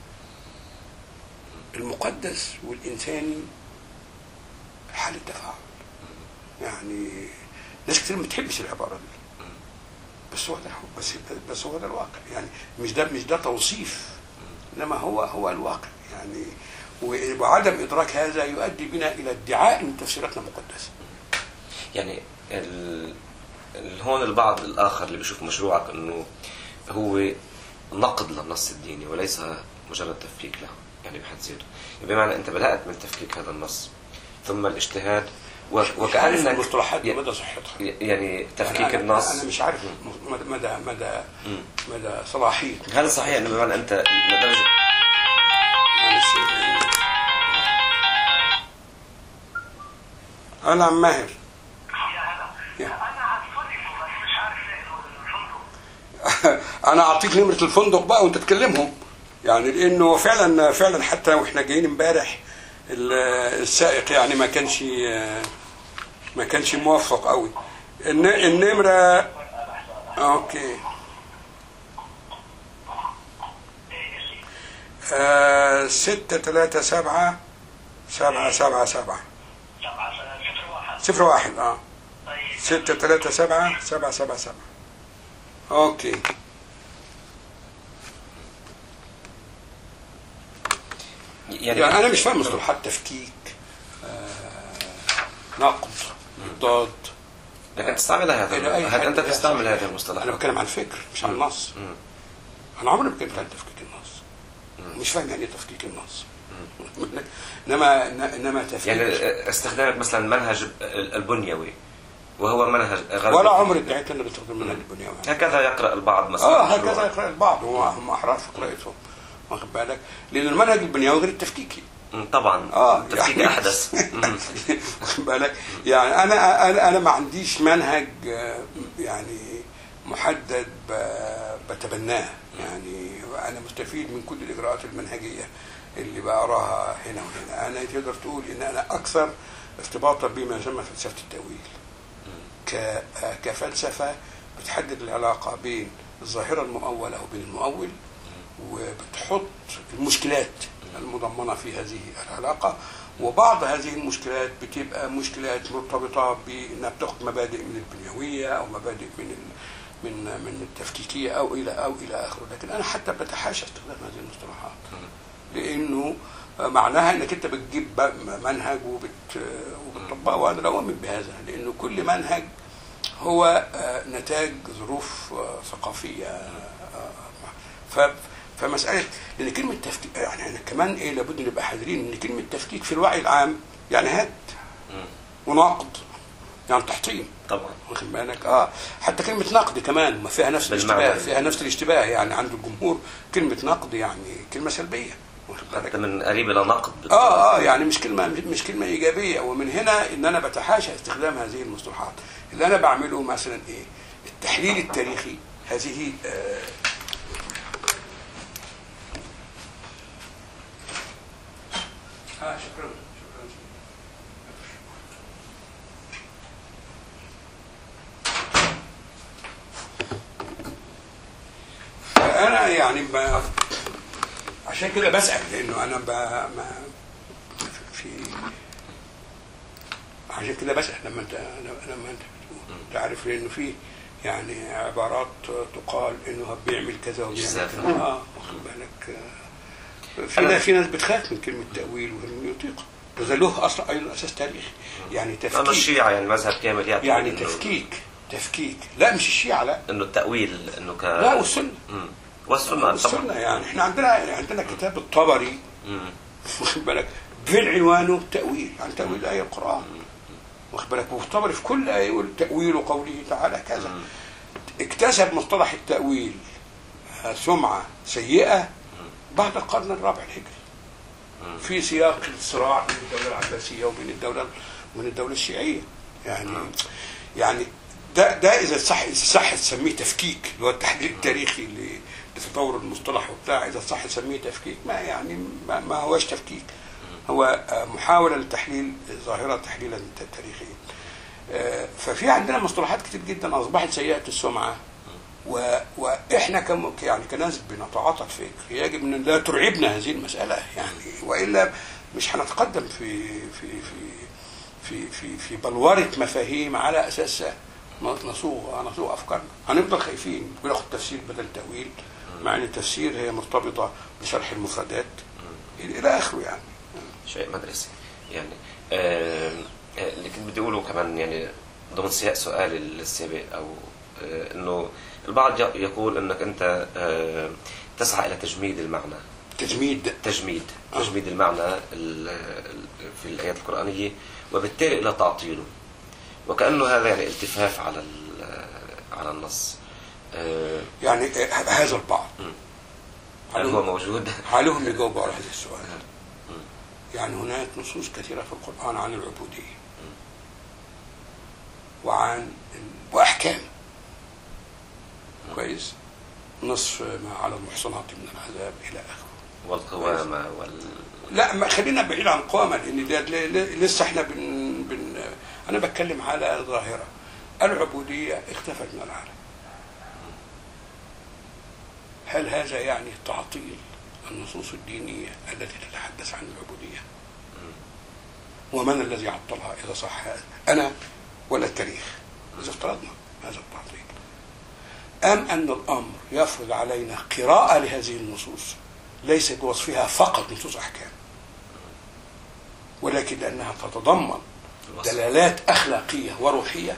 المقدس والإنساني حالة تفاعل. يعني ناس كتير ما بتحبش العبارة دي، بس هو ده بس هو ده الواقع. يعني مش ده توصيف، إنما هو الواقع. يعني وعدم إدراك هذا يؤدي بنا إلى ادعاء أن تفسيراتنا مقدسة. يعني هون البعض الآخر اللي بيشوف مشروعك أنه هو نقد للنص الديني وليس مجرد تفكيك له، يعني بحد ذاته، بمعنى أنت بدأت من تفكيك هذا النص ثم الاجتهاد وكأنك المصطلحات مدى صحتها، يعني تفكيك النص. أنا مش عارف مدى صلاحية. هل صحيح أنه بمعنى أنت لدرجة أنا عم ماهر أنا أعطيك نمرة الفندق بقى وأنت تكلمهم، يعني لأنه فعلا حتى وإحنا جايين امبارح السائق يعني ما كانش موفق قوي. النمرة أوكي 637 777 01 637 777. اوكي. يعني انا مش فاهم مصطلحات تفكيك، نقد، ضاد، لكن تستعملها هل انت تستعمل هذه المصطلحات؟ انا بتكلم عن الفكر مش عن النص. انا عمري ما كنت عن تفكيك النص، مش فاهم يعني ايه تفكيك النص. انما تفكيك يعني استخدامك مثلا منهج البنيوي وهو منهج غربي، ولا عمري ادعيت اني بستخدم المنهج البنيوي. هكذا يقرأ البعض مثلا. هكذا يقرأ البعض هم احرار في قراءتهم، واخد بالك؟ لان المنهج البنيوي غير التفكيكي طبعا. التفكيك يعني احدث. واخد بالك؟ يعني انا ما عنديش منهج يعني محدد بتبناه، يعني انا مستفيد من كل الاجراءات المنهجيه اللي بقراها هنا وهنا. انا تقدر تقول ان انا اكثر ارتباطا بما يسمى فلسفه التأويل كفلسفه بتحدد العلاقه بين الظاهره المؤوله وبين المؤول، وبتحط المشكلات المضمنه في هذه العلاقه. وبعض هذه المشكلات بتبقى مشكلات مرتبطه بانها بتاخد مبادئ من البنيويه او مبادئ من التفكيكيه او الى اخره. لكن انا حتى بتحاشى استخدام هذه المصطلحات، لانه معناها انك انت بتجيب منهج وبتطبقه، وانا لا اؤمن بهذا، لانه كل منهج هو نتاج ظروف ثقافيه. فمساله لان كلمه تفكيك يعني كمان لابد نبقى حذرين ان كلمه تفكيك في الوعي العام يعني هد ونقد، يعني تحطيم طبعا، واخد بالك؟ حتى كلمه نقد كمان ما فيها نفس الاشتباه، فيها نفس الاشتباه. يعني عند الجمهور كلمه نقد يعني كلمه سلبيه، حتى من قريب الى نقد. يعني مش كلمه ايجابيه. ومن هنا ان انا بتحاشى استخدام هذه المصطلحات. اللي انا بعمله مثلا التحليل التاريخي. هذه شكرا. انا يعني عشان كده بسأل، لانه انا عشان كده بسأل لما انت بتقول تعرف، لانه في يعني عبارات تقال انه بيعمل كذا وبيعمل كذا. واخد بالك؟ في ناس بتخاف من كلمه تأويل ومن يطيق، وده له اصلا ايضا اساس تاريخي. يعني تفكيك، اما الشيعة يعني المذهب كامل يعني تفكيك لا مش الشيعة، لا انه التأويل انه لا والسنة والسنة يعني احنا عندنا كتاب الطبري واخد بالك فين عنوانه تأويل، يعني تأويل آية القرآن، واخد بالك؟ والطبري في كل آية يقول تأويل قوله تعالى كذا. اكتسب مصطلح التأويل سمعة سيئة بعد القرن الرابع الهجري في سياق الصراع بين الدولة العباسية وبين الدولة الشيعية. يعني ده إذا صح تسميه تفكيك، اللي هو التحليل التاريخي لتطور المصطلح وبتاع. إذا صح تسميه تفكيك ما هوش تفكيك، هو محاولة لتحليل ظاهرة تحليلا تاريخيا. ففي عندنا مصطلحات كتير جدا أصبحت سيئة السمعة، وإحنا يعني كناس بنتعاطف فكر يجب أن لا ترعبنا هذه المسألة يعني، وإلا مش هنتقدم في بلورة مفاهيم على أساسها نصوغ أفكارنا. هنفضل خايفين بناخد تفسير بدل تأويل، مع أن التفسير هي مرتبطة بشرح المفردات إلى آخره يعني. شيء مدرسي يعني. لكن بدي أقوله كمان يعني ضمن سياق سؤالي السابق، أو إنه البعض يقول إنك أنت تسعى إلى تجميد المعنى. تجميد المعنى في الآيات القرآنية، وبالتالي إلى تعطيله، وكأنه هذا يعني التفاف على النص. يعني هذا البعض هل هو موجود؟ عليهم يجاوبوا على هذا السؤال. يعني هناك نصوص كثيرة في القرآن عن العبودية وأحكام كويس، نصف ما على المحصنات من العذاب إلى آخره، والقوامة لا ما خلينا بعيد عن القوامة، لأن ده لسه احنا أنا بتكلم على ظاهرة العبودية اختفت من العالم. هل هذا يعني تعطيل النصوص الدينية التي تتحدث عن العبودية؟ ومن الذي عطلها إذا صح هذا؟ أنا ولا التاريخ؟ إذا افترضنا هذا التعطيل، أم أن الأمر يفرض علينا قراءة لهذه النصوص ليس بوصفها فقط نصوص أحكام، ولكن لأنها تتضمن دلالات أخلاقية وروحية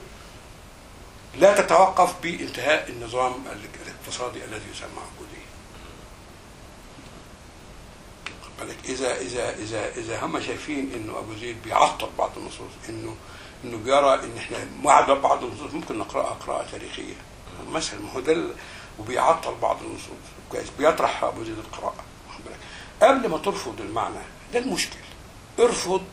لا تتوقف بانتهاء النظام الاقتصادي الذي يسمى عبودية. إذا هم شايفين إنه أبو زيد بيعطل بعض النصوص، إنه بيرى إن إحنا بعض النصوص ممكن نقرأها قراءة تاريخية مثلا، ما هو ده، وبيعطل بعض النصوص كويس، بيطرح أبو زيد القراءة. قبل ما ترفض المعنى ده المشكل، ارفض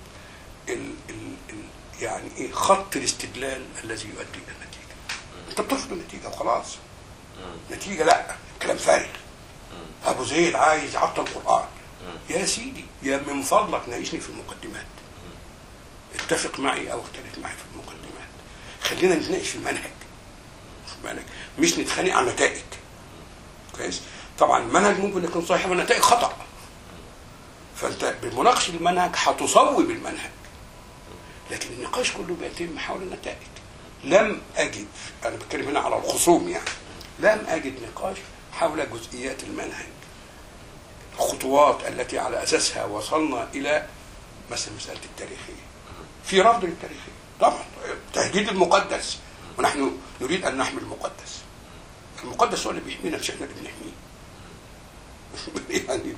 يعني إيه خط الاستدلال الذي يؤدي إلى النتيجة. أنت بترفض النتيجة وخلاص، نتيجة لا، كلام فارغ. أبو زيد عايز يعطل القرآن، يا سيدي يا من فضلك ناقشني في المقدمات، اتفق معي أو اختلف معي في المقدمات، خلينا نتناقش في المنهج، مش نتخانق على نتائج كويس. طبعا المنهج ممكن يكون صحيح والنتائج خطأ، فأنت بمناقشة المنهج هتصوب المنهج، لكن النقاش كله بيتم حول النتائج. لم أجد، أنا بتكلم هنا على الخصوم يعني، لم أجد نقاش حول جزئيات المنهج، الخطوات التي على أساسها وصلنا إلى مثلا مسألة التاريخية. في رفض للتاريخية طبعا، تهديد المقدس، ونحن نريد أن نحمي المقدس. المقدس هو اللي بيحمينا مش احنا اللي بنحميه يعني.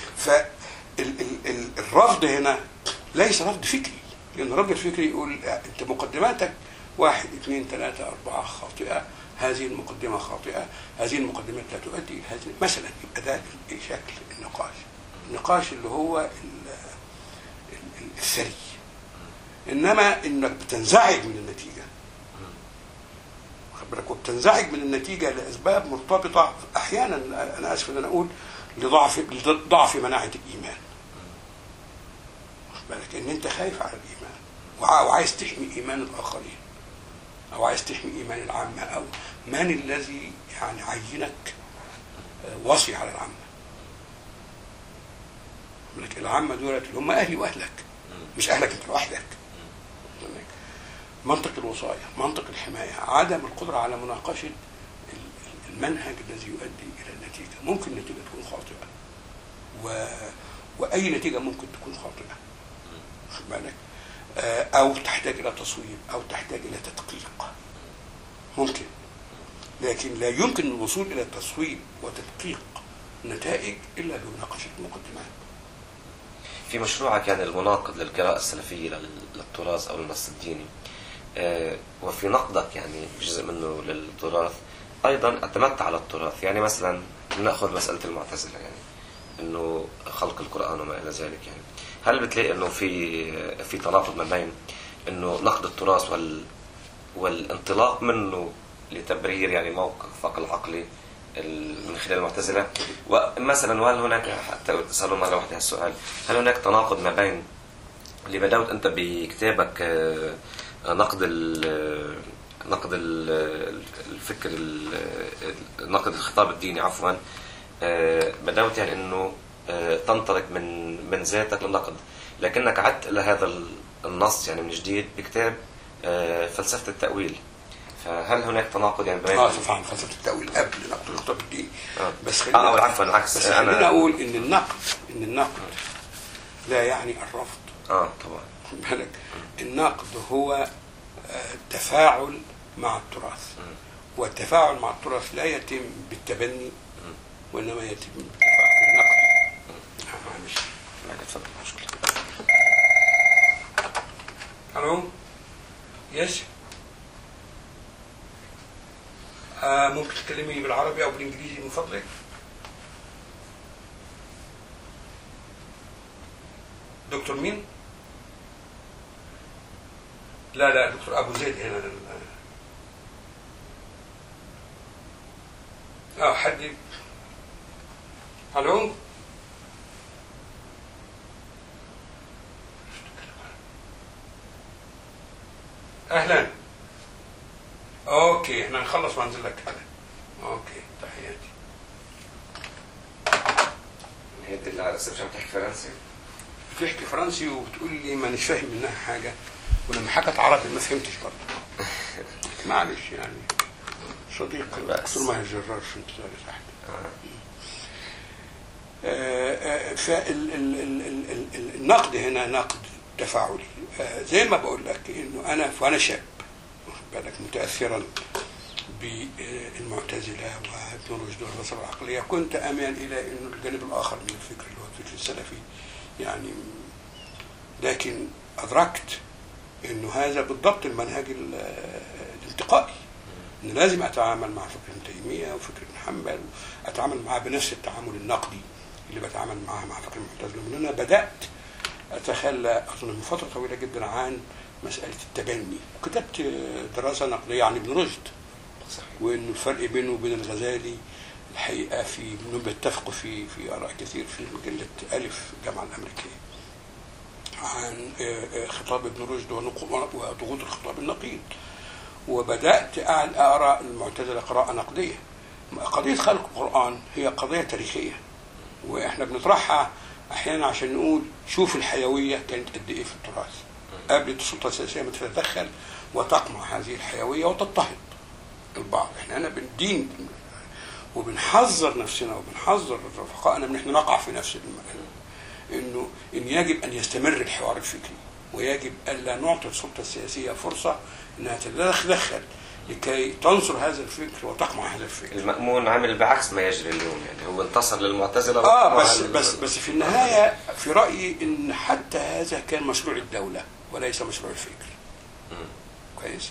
فالرفض هنا ليس رفض فكري، لأن الرفض الفكري يقول أنت مقدماتك 1 2 3 4 خاطئة، هذه المقدمة خاطئة، هذه المقدمات لا تؤدي إلى هذه مثلا. يبقى ده شكل النقاش اللي هو الثري. إنما إنك بتنزعج من النتيجة، وبتنزعج من النتيجة لأسباب مرتبطة أحيانا، أنا آسف أن أنا أقول لضعف مناعة الإيمان. بالك إن أنت خايف على الإيمان وعايز تحمي إيمان الآخرين، أو عايز تحمي إيمان العامة، أو من الذي يعني عينك وصي على العامة؟ بالك العامة دولت اللي هم أهلي وأهلك، مش أهلك أنت لوحدك. منطق الوصاية، منطق الحماية، عدم القدرة على مناقشة المنهج الذي يؤدي إلى النتيجة. ممكن النتيجة تكون خاطئة، وأي نتيجة ممكن تكون خاطئة، خد بالك، أو تحتاج إلى تصويب، أو تحتاج إلى تدقيق، ممكن، لكن لا يمكن الوصول إلى تصويب وتدقيق نتائج إلا بمناقشة المقدمات. في مشروعك يعني المناقض للقراءة السلفية للتراث أو النص الديني، وفي نقدك يعني جزء منه للتراث، أيضا أتمتع على التراث. يعني مثلا نأخذ مسألة المعتزلة، يعني إنه خلق القرآن وما إلى ذلك، يعني هل بتلاقي إنه في تناقض ما بين إنه نقد التراث والانطلاق منه لتبرير يعني موقفك العقلي من خلال المعتزلة. ومثلا وهل هناك، حتى تسألوا مرة واحدة هالسؤال، هل هناك تناقض ما بين اللي بدأت أنت بكتابك نقد الفكر، نقد الخطاب الديني عفوا، بدأت يعني أنه تنطلق من ذاتك للنقد، لكنك عدت إلى هذا النص يعني من جديد بكتاب فلسفة التأويل. فهل هناك تناقض يعني بين طبعا فلسفة التأويل قبل نقد الخطاب الديني. بس خلينا عفوا العكس، بس خلينا أقول إن النقد لا يعني الرفض. طبعا بالك النقد هو تفاعل مع التراث، والتفاعل مع التراث لا يتم بالتبني وإنما يتم بالتفاعل النقد. مشكلة. ألو يس، ممكن تكلمي بالعربي أو بالإنجليزي من فضلك؟ دكتور مين؟ لا دكتور أبو زيد هنا. حد. ألو أهلا. اوكي احنا نخلص وانزل لك حالا. اوكي تحياتي. هي دي اللي على الريسبشن بتحكي فرنسي؟ بتحكي فرنسي وبتقول لي ما مش فاهم منها حاجه، ولما حكت عربي ما فهمتش برضه. معلش يعني صديق دكتور ماهر جرار في انتظار تحت. فالنقد هنا نقد تفاعلي. زي ما بقول لك انه وانا شاب بالك متاثرا بالمعتزله وابن رشد والنظره العقليه، كنت اميل الى انه الجانب الاخر من الفكر اللي هو الفكر السلفي يعني، لكن ادركت انه هذا بالضبط المنهج الانتقائي، ان لازم اتعامل مع فكر ابن تيميه وفكر ابن حنبل، اتعامل معاه بنفس التعامل النقدي اللي بتعامل معاه مع فكر المعتزله. من هنا بدات اتخلى اظن من فتره طويله جدا عن مسألة التبني، وكتبت دراسة نقدية عن ابن رشد، وإنه الفرق بينه وبين الغزالي الحقيقة إنهم بيتفقوا في آراء كثير في مجلة ألف الجامعة الأمريكية عن خطاب ابن رشد وضغوط الخطاب النقيض. وبدأت أقرأ المعتزلة قراءة نقدية. قضية خلق القرآن هي قضية تاريخية، وإحنا بنطرحها أحيانا عشان نقول شوف الحيوية كانت قد إيه في التراث قبل السلطة السياسية ما تتدخل وتقمع هذه الحيوية وتضطهد البعض. احنا هنا بندين وبنحذر نفسنا وبنحذر رفقائنا من احنا نقع في نفس انه يجب ان يستمر الحوار الفكري، ويجب الا نعطي السلطة السياسية فرصة انها تتدخل لكي تنصر هذا الفكر وتقمع هذا الفكر. المأمون عمل بعكس ما يجري اليوم، يعني هو انتصر للمعتزلة. بس في النهاية في رأيي ان حتى هذا كان مشروع الدولة وليس مشروع الفكر. كويس.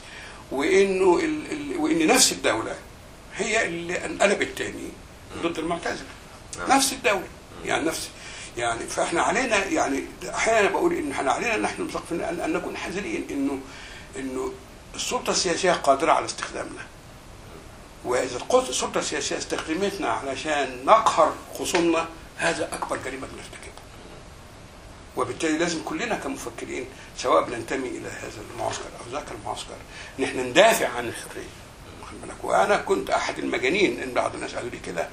وان نفس الدولة هي اللي انقلبت تاني ضد المعتزلة. نفس الدولة يعني فاحنا علينا، يعني احيانا بقول ان احنا علينا نحن المثقفين ان نكون حذرين انه السلطة السياسية قادرة على استخدامنا، واذا السلطة السياسية استخدمتنا علشان نقهر خصومنا هذا اكبر جريمة بنرتكبها. وبالتالي لازم كلنا كمفكرين سواء بننتمي الى هذا المعسكر او ذاك المعسكر نحن ندافع عن الحريه. وانا كنت احد المجانين ان بعض الناس قالوا لي كده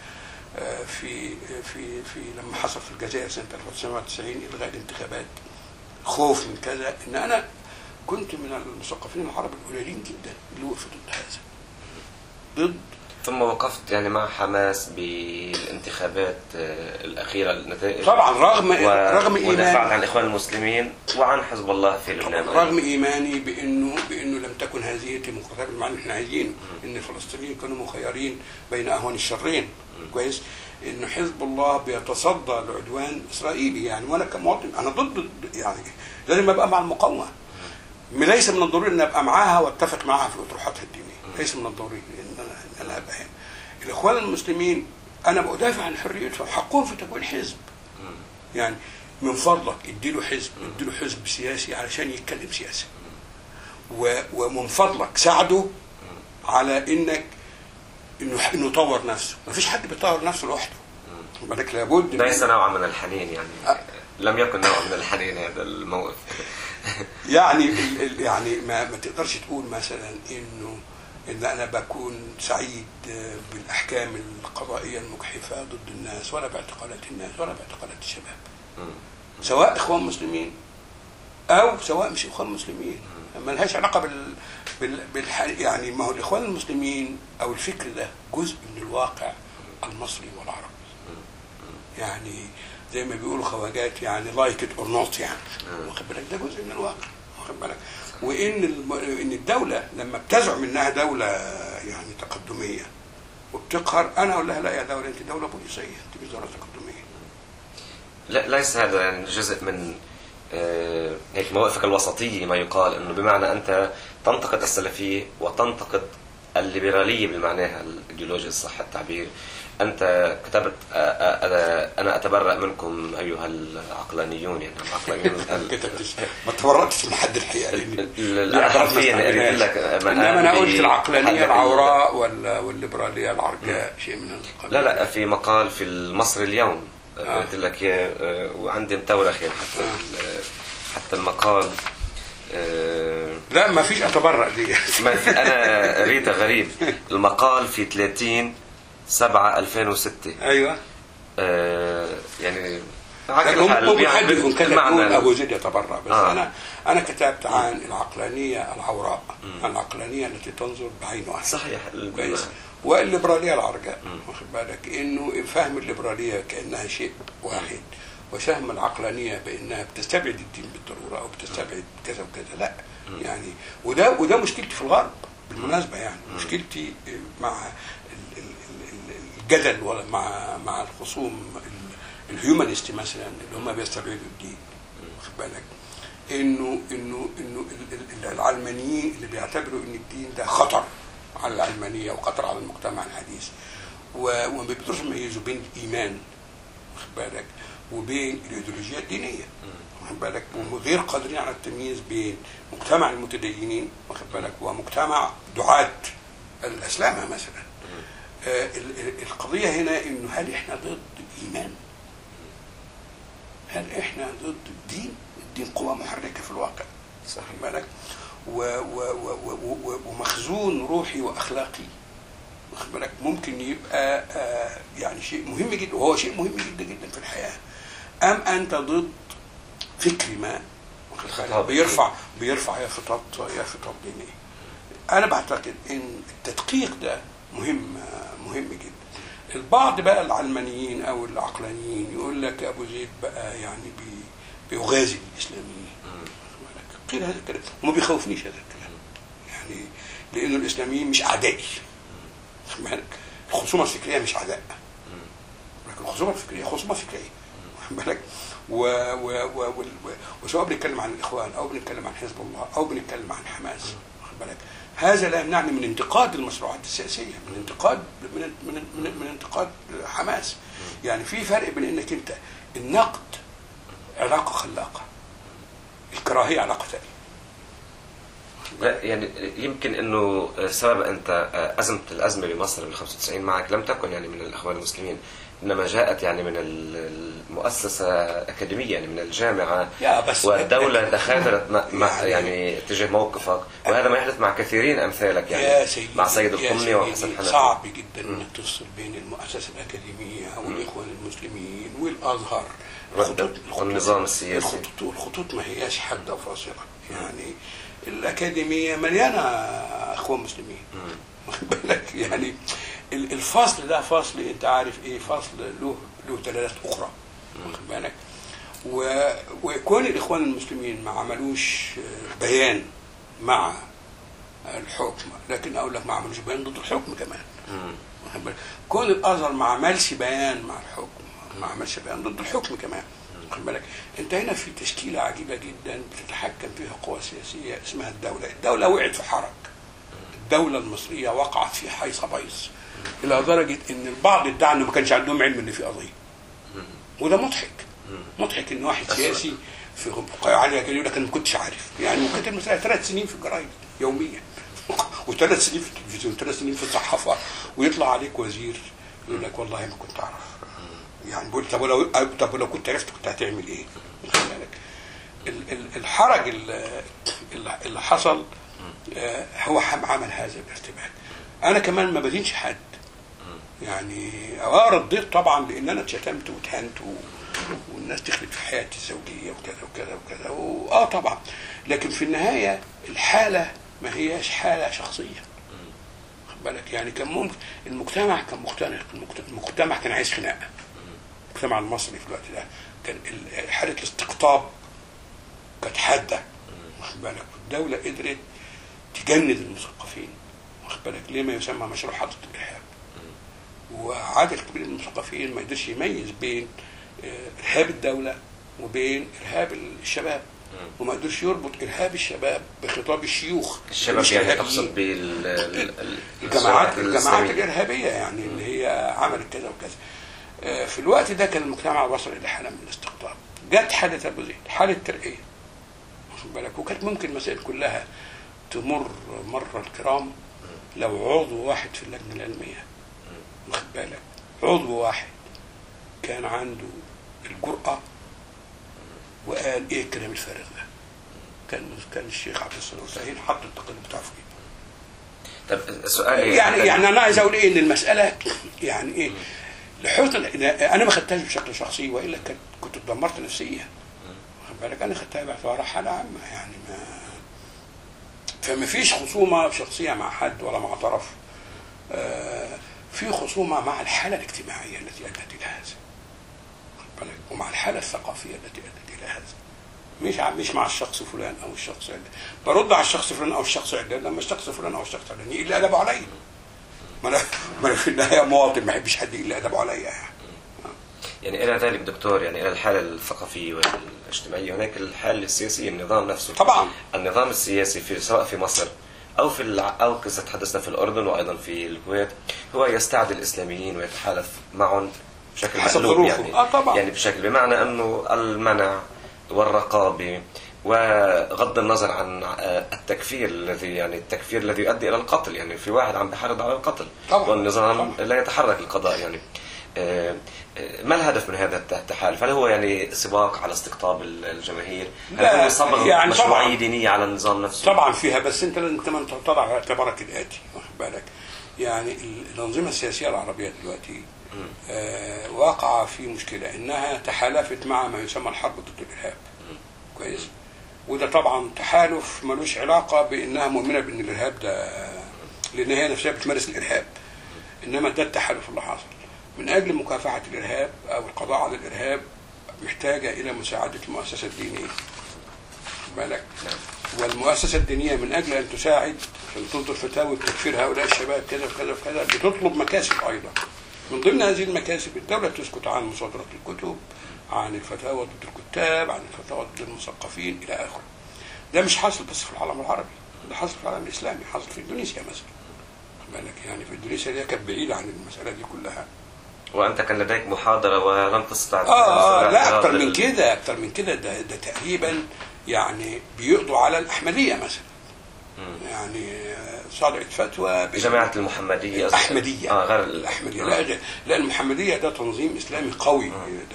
في لما حصل في الجزائر سنه 1990 الغاء الانتخابات خوف من كذا، ان انا كنت من المثقفين العرب القليلين جدا اللي وقفوا ضد هذا ثم وقفت يعني مع حماس بالانتخابات الأخيرة النتائج طبعا رغم إيماني ودافعت عن الإخوان المسلمين وعن حزب الله في لبنان، رغم إيماني بأنه لم تكن هذه الديمقراطية بالمعنى اللي احنا عايزينه، إن الفلسطينيين كانوا مخيرين بين أهون الشرين. كويس. إنه حزب الله بيتصدى لعدوان إسرائيلي يعني، وأنا كمواطن أنا ضد، يعني لازم أبقى مع المقاومة. ليس من الضروري أن أبقى معاها واتفق معها في أطروحاتها الدينية، ليس من الضروري أن أنا أبقى هنا. الإخوان المسلمين أنا بدافع عن حريتهم، حقهم في تكوين حزب. يعني من فضلك اديله حزب سياسي علشان يتكلم سياسة، ومن فضلك ساعده على إنك انه يطور نفسه. ما فيش حد بيطور نفسه لوحده، بالك لابد ليس نوع من الحنين يعني لم يكن نوع من الحنين هذا الموقف. يعني ما تقدرش تقول مثلا ان انا بكون سعيد بالاحكام القضائيه المجحفه ضد الناس، ولا باعتقالات الناس، ولا باعتقالات الشباب، سواء اخوان مسلمين او سواء مش اخوان مسلمين. ما لهاش علاقه يعني ما هو الاخوان المسلمين او الفكر ده جزء من الواقع المصري والعربي. يعني زي ما بيقولوا خواجات يعني لايك ات اور نوت، يعني واخد بالك، ده جزء من الواقع، واخد بالك. وان الدوله لما بتزعم انها دوله يعني تقدميه وبتقهر، انا اقول لها لا يا دوله، انت دوله بوليسيه، انت مش دوله تقدميه. لا ليس هذا يعني جزء من هيك مواقفك الوسطيه، ما يقال انه بمعنى انت تنتقد السلفيه وتنتقد الليبراليه بمعناها الايديولوجيا الصح التعبير. أنت كتبت أنا أتبرأ منكم أيها العقلانيون، يعني العقلانيون ما تبرأتش من حد الحقيقة، لا حرفيا أريد لك، إنما أنا قلت العقلانية العوراء والليبرالية العرجاء شيء من القبيل. لا في مقال في المصري اليوم قلت لك وعندي متورخ يعني حتى المقال. لا ما فيش أتبرأ دي. أنا ريت غريب المقال في 30/7/2006. ايوه يعني ممكن حد يكون كتب ابو زيد يتبرع، بس انا كتبت عن العقلانيه العوراء، العقلانيه التي تنظر بعين واحده. صحيح. والليبراليه العرجاء، واخد بالك، انه فهم الليبراليه كانها شيء واحد، وفهم العقلانيه بانها بتستبعد الدين بالضروره او بتستبعد كذا وكذا. لا يعني وده مشكلتي في الغرب بالمناسبه، يعني مشكلتي مع الجدل ولا مع الخصوم الهيومانيست مثلا اللي هم بيستبعدوا الدين، واخد بالك، انه العلمانيين اللي بيعتبروا ان الدين ده خطر على العلمانيه وخطر على المجتمع الحديث، وما بيقدروش يميزوا بين الايمان، واخد بالك، وبين الايديولوجيا الدينيه، واخد بالك، وغير قادرين على التمييز بين مجتمع المتدينين، واخد بالك، ومجتمع دعاة الاسلامه مثلا. القضية هنا انه هل احنا ضد الايمان؟ هل احنا ضد الدين؟ الدين قوة محركة في الواقع، صح بالك، ومخزون روحي واخلاقي، واخد بالك، ممكن يبقى يعني شيء مهم جدا، وهو شيء مهم جدا جدا في الحياة. ام انت ضد فكر ما بيرفع يا خطاب ديني؟ انا بعتقد ان التدقيق ده مهم جدا. البعض بقى العلمانيين او العقلانيين يقول لك ابو زيد بقى يعني بيغازي الاسلاميين، قيل هذا الكلام وما بيخوفنيش هذا الكلام، يعني لانه الاسلاميين مش اعدائي، الخصومه الفكريه مش عداء، لكن الخصومه الفكريه خصومه فكريه، واخد بالك، وسواء بنتكلم عن الاخوان او بنتكلم عن حزب الله او بنتكلم عن حماس، واخد بالك، هذا لا يمنعني من انتقاد المشروعات السياسيه، من انتقاد حماس. يعني في فرق بين انك انت النقد علاقه خلاقه، الكراهيه علاقه ثانيه. لا يعني يمكن انه سبب انت الازمه بمصر بال 95 معك لم تكن يعني من الاخوان المسلمين، انما جاءت يعني من المؤسسه الاكاديميه، يعني من الجامعه، والدوله تخاذلت يعني اتجاه موقفك، وهذا ما يحدث مع كثيرين امثالك، يعني مع سيد القمني وحسن حنفي. صعب جدا انك تفصل بين المؤسسه الاكاديميه والاخوان المسلمين والازهر والنظام السياسي. الخطوط ما هياش حاده وفاصله، يعني الاكاديميه مليانه اخوان مسلمين، واخد بالك، يعني الفصل ده فصل انت عارف ايه، فصل له دلالات اخرى، واخد بالك، وكون الاخوان المسلمين ما عملوش بيان مع الحكم، لكن اقول لك ما عملوش بيان ضد الحكم كمان، واخد بالك، كون الازهر ما عملش بيان مع الحكم، ما عملش بيان ضد الحكم كمان، واخد بالك، انت هنا في تشكيله عجيبه جدا بتتحكم فيها قوى سياسيه اسمها الدوله وقعت في حرج. الدوله المصريه وقعت في حيص بيص الى درجه ان البعض ادعى انه ما كانش عندهم علم ان في قضيه، وده مضحك ان واحد سياسي في عاليه كده يقول لك انا ما كنتش عارف، يعني ممكن المساله 3 سنين في الجرايد يوميا، و3 سنين في التلفزيون، 3 سنين في الصحافه، ويطلع عليك وزير يقول لك والله ما كنت اعرف. يعني بقول طب ولو كنت عرفت كنت هتعمل ايه؟ الحرج اللي حصل هو عمل هذا الارتباك. انا كمان ما بدينش حد، يعني رديت طبعا لان انا اتشتمت واتهنت والناس دخلت في حياتي الزوجيه وكذا وكذا وكذا طبعا، لكن في النهايه الحاله ما هياش حاله شخصيه. خد بالك، يعني كان ممكن المجتمع كان مختنق، المجتمع كان عايز خناقه. المجتمع المصري في الوقت ده كان حاله الاستقطاب كانت حاده. واخد بالك، والدوله قدرت تجند المثقفين، واخد بالك، ليه ما يسمى مشروع حظر الارهاب. وعدد كبير من المثقفين ما يقدرش يميز بين ارهاب الدوله وبين ارهاب الشباب، وما قدرش يربط ارهاب الشباب بخطاب الشيوخ. الشباب يعني تقصد الجماعات الارهابيه، يعني اللي هي عملت كذا وكذا. في الوقت ده كان المجتمع وصل الى حاله من الاستقطاب. جت حاله ابو زيد، حاله ترقيه، واخد بالك، وكانت ممكن المسائل كلها تمر مر الكرام لو عضو واحد في اللجنه العلميه، واخد بالك، عضو واحد كان عنده الجرأة وقال ايه الكلام الفارغ ده. كان الشيخ عبد الصالح حسين حط التقرير بتاعه فيه. طب سؤالي يعني انا عايز اقول ايه، ان المساله يعني ايه لحسن، انا ما خدتهاش بشكل شخصي والا كنت اتدمرت نفسيا، واخد بالك. انا خدتها باعتبارها حاله عامه، يعني فما فيش خصومه شخصيه مع حد ولا مع طرف، في خصومه مع الحاله الاجتماعيه التي ادت الى هذا، واخد بالك، ومع الحاله الثقافيه التي ادت الى هذا، مش مع الشخص فلان او الشخص علان. برد على الشخص فلان او الشخص علان لما الشخص فلان او الشخص علان يقل ادبه عليا. ما انا في النهايه مواطن ما احبش حد يقل ادبه عليا يعني الى ذلك دكتور، يعني الى الحاله الثقافيه والاجتماعيه هناك الحاله السياسيه، النظام نفسه طبعا. النظام السياسي سواء في مصر او او كما تحدثنا في الاردن وايضا في الكويت هو يستعدي الاسلاميين ويتحالف معهم بشكل مقلوب، يعني طبعا. يعني بشكل بمعنى انه المنع والرقابه وغض النظر عن التكفير الذي يؤدي الى القتل. يعني في واحد عم بحرض على القتل طبعا. والنظام طبعا. لا يتحرك القضاء. يعني ما الهدف من هذا التحالف؟ هل هو يعني سباق على استقطاب الجماهير؟ هل هو صبغ يعني مشروعية دينية على النظام نفسه؟ طبعا فيها، بس انت لازم كمان تضع في اعتبارك الاتي، واخد بالك، يعني الانظمه السياسيه العربيه دلوقتي واقعه في مشكله انها تحالفت مع ما يسمى الحرب ضد الارهاب. كويس، وده طبعا تحالف ملوش علاقه بانها مؤمنه بان الارهاب ده، لان هي نفسها بتمارس الارهاب، انما ده التحالف اللي حصل من اجل مكافحه الارهاب او القضاء على الارهاب محتاجه الى مساعده المؤسسه الدينيه، خد بالك. والمؤسسه الدينيه من اجل ان تساعد عشان تصدر فتاوى تكفير هؤلاء الشباب كذا وكذا وكذا بتطلب مكاسب ايضا. من ضمن هذه المكاسب الدوله تسكت عن مصادره الكتب، عن الفتاوى ضد الكتاب، عن الفتاوى ضد المثقفين الى اخره. ده مش حاصل بس في العالم العربي، ده حاصل في العالم الاسلامي، حاصل في اندونيسيا مثلا، خد بالك. يعني في اندونيسيا دي كانت بعيده عن المساله دي كلها. وأنت كان لديك محاضرة ولم تستطع لا أكثر من كده، أكثر من كده. ده تقريبا يعني بيقضوا على الأحمدية مثلا. يعني صادرت فتوى جماعة المحمدية الأحمدية. غير الأحمدية. لا المحمدية ده تنظيم إسلامي قوي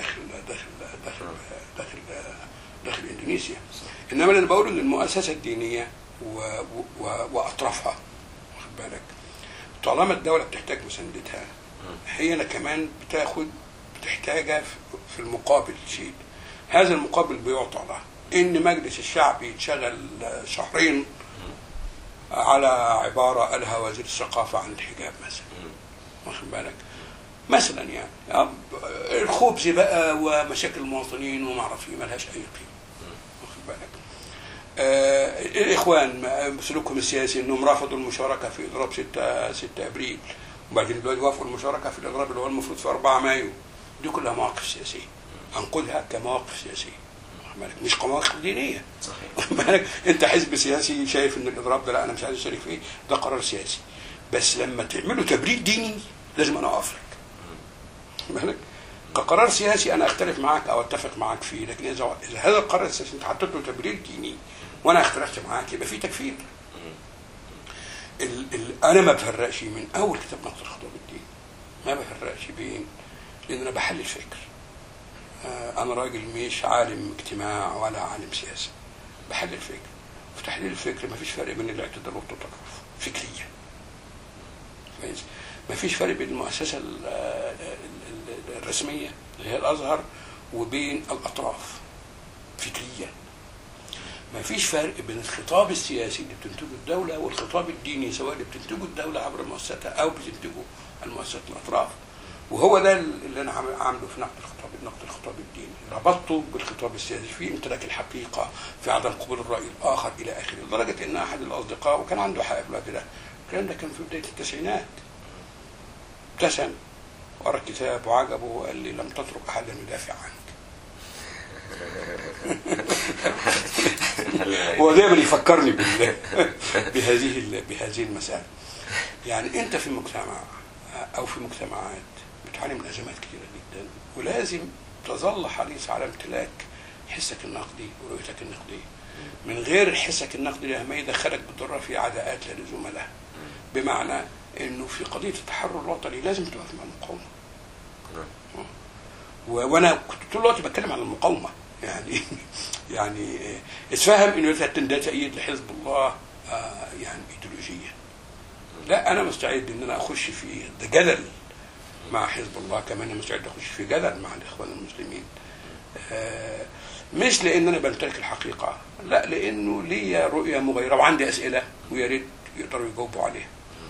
داخل إندونيسيا. إنما اللي بقول إن المؤسسة الدينية وأطرافها، واخد بالك، طالما الدولة بتحتاج مساندتها هي كمان بتحتاجها في المقابل شيء. هذا المقابل بيعطى له ان مجلس الشعب يتشغل شهرين على عباره قالها وزير الثقافه عن الحجاب مثلا، واخد بالك، مثلا يعني الخبز بقى ومشاكل المواطنين وما اعرف ايه مالهاش اي قيمه، واخد بالك. الاخوان سلوكهم السياسي انهم رفضوا المشاركه في اضراب 6 ابريل، وبعدين دلوقتي وافقوا المشاركه في الاضراب اللي هو المفروض في 4 مايو. دي كلها مواقف سياسيه، انقذها كمواقف سياسيه، مش كمواقف دينيه. صحيح. انت حزب سياسي شايف ان الاضراب ده لا انا مش عايز اشارك فيه، ده قرار سياسي، بس لما تعملوا تبريد ديني لازم انا اقف لك. كقرار سياسي انا اختلف معاك او اتفق معاك فيه، لكن اذا هذا القرار السياسي انت حطيت له تبريد ديني وانا اختلفت معاك يبقى في تكفير. انا ما بفرقش من اول كتاب نقد الخطاب الديني، ما بفرقش بين، لان انا بحلل فكر. انا راجل مش عالم اجتماع ولا عالم سياسه، بحلل فكر. في تحليل الفكر ما فيش فرق بين الاعتدال والتطرف فكريا. كويس؟ ما فيش فرق بين المؤسسه الرسميه اللي هي الازهر وبين الاطراف فكريا. ما فيش فرق بين الخطاب السياسي اللي بتنتجه الدولة والخطاب الديني، سواء اللي بتنتجه الدولة عبر مؤسساتها أو بتنتجه المؤسسات الأطراف. وهو ده اللي أنا عامله في نقد الخطاب الديني، ربطته بالخطاب السياسي في امتلاك الحقيقة، في عدم قبول الرأي الآخر إلى آخره، لدرجة إن أحد الأصدقاء وكان عنده حق في الوقت ده، الكلام ده كان في بداية التسعينات، ابتسم وقرأ الكتاب وعجبه وقال لي: لم تترك أحدا يدافع عنك. هو دايما يفكرني بهذه المسائل. يعني انت في مجتمع او في مجتمعات بتعاني من ازمات كثيره جدا، ولازم تظل حريص على امتلاك حسك النقدي ورؤيتك النقديه. من غير حسك النقدي ده ما يدخلك بالضروره في عداءات لا لزوم لها. بمعنى انه في قضيه التحرر الوطني لازم تقف مع المقاومه. وانا كنت طول الوقت بتكلم عن المقاومه، يعني اتفهم انه ده تأييد لحزب الله يعني ايديولوجيا. لا، انا مستعد ان انا اخش في جدل مع حزب الله، كمان انا مستعد اخش في جدل مع الاخوان المسلمين، مش لان انا بمتلك الحقيقه، لا، لانه ليا رؤيه مغايره وعندي اسئله ويا ريت يقدروا يجاوبوا عليها.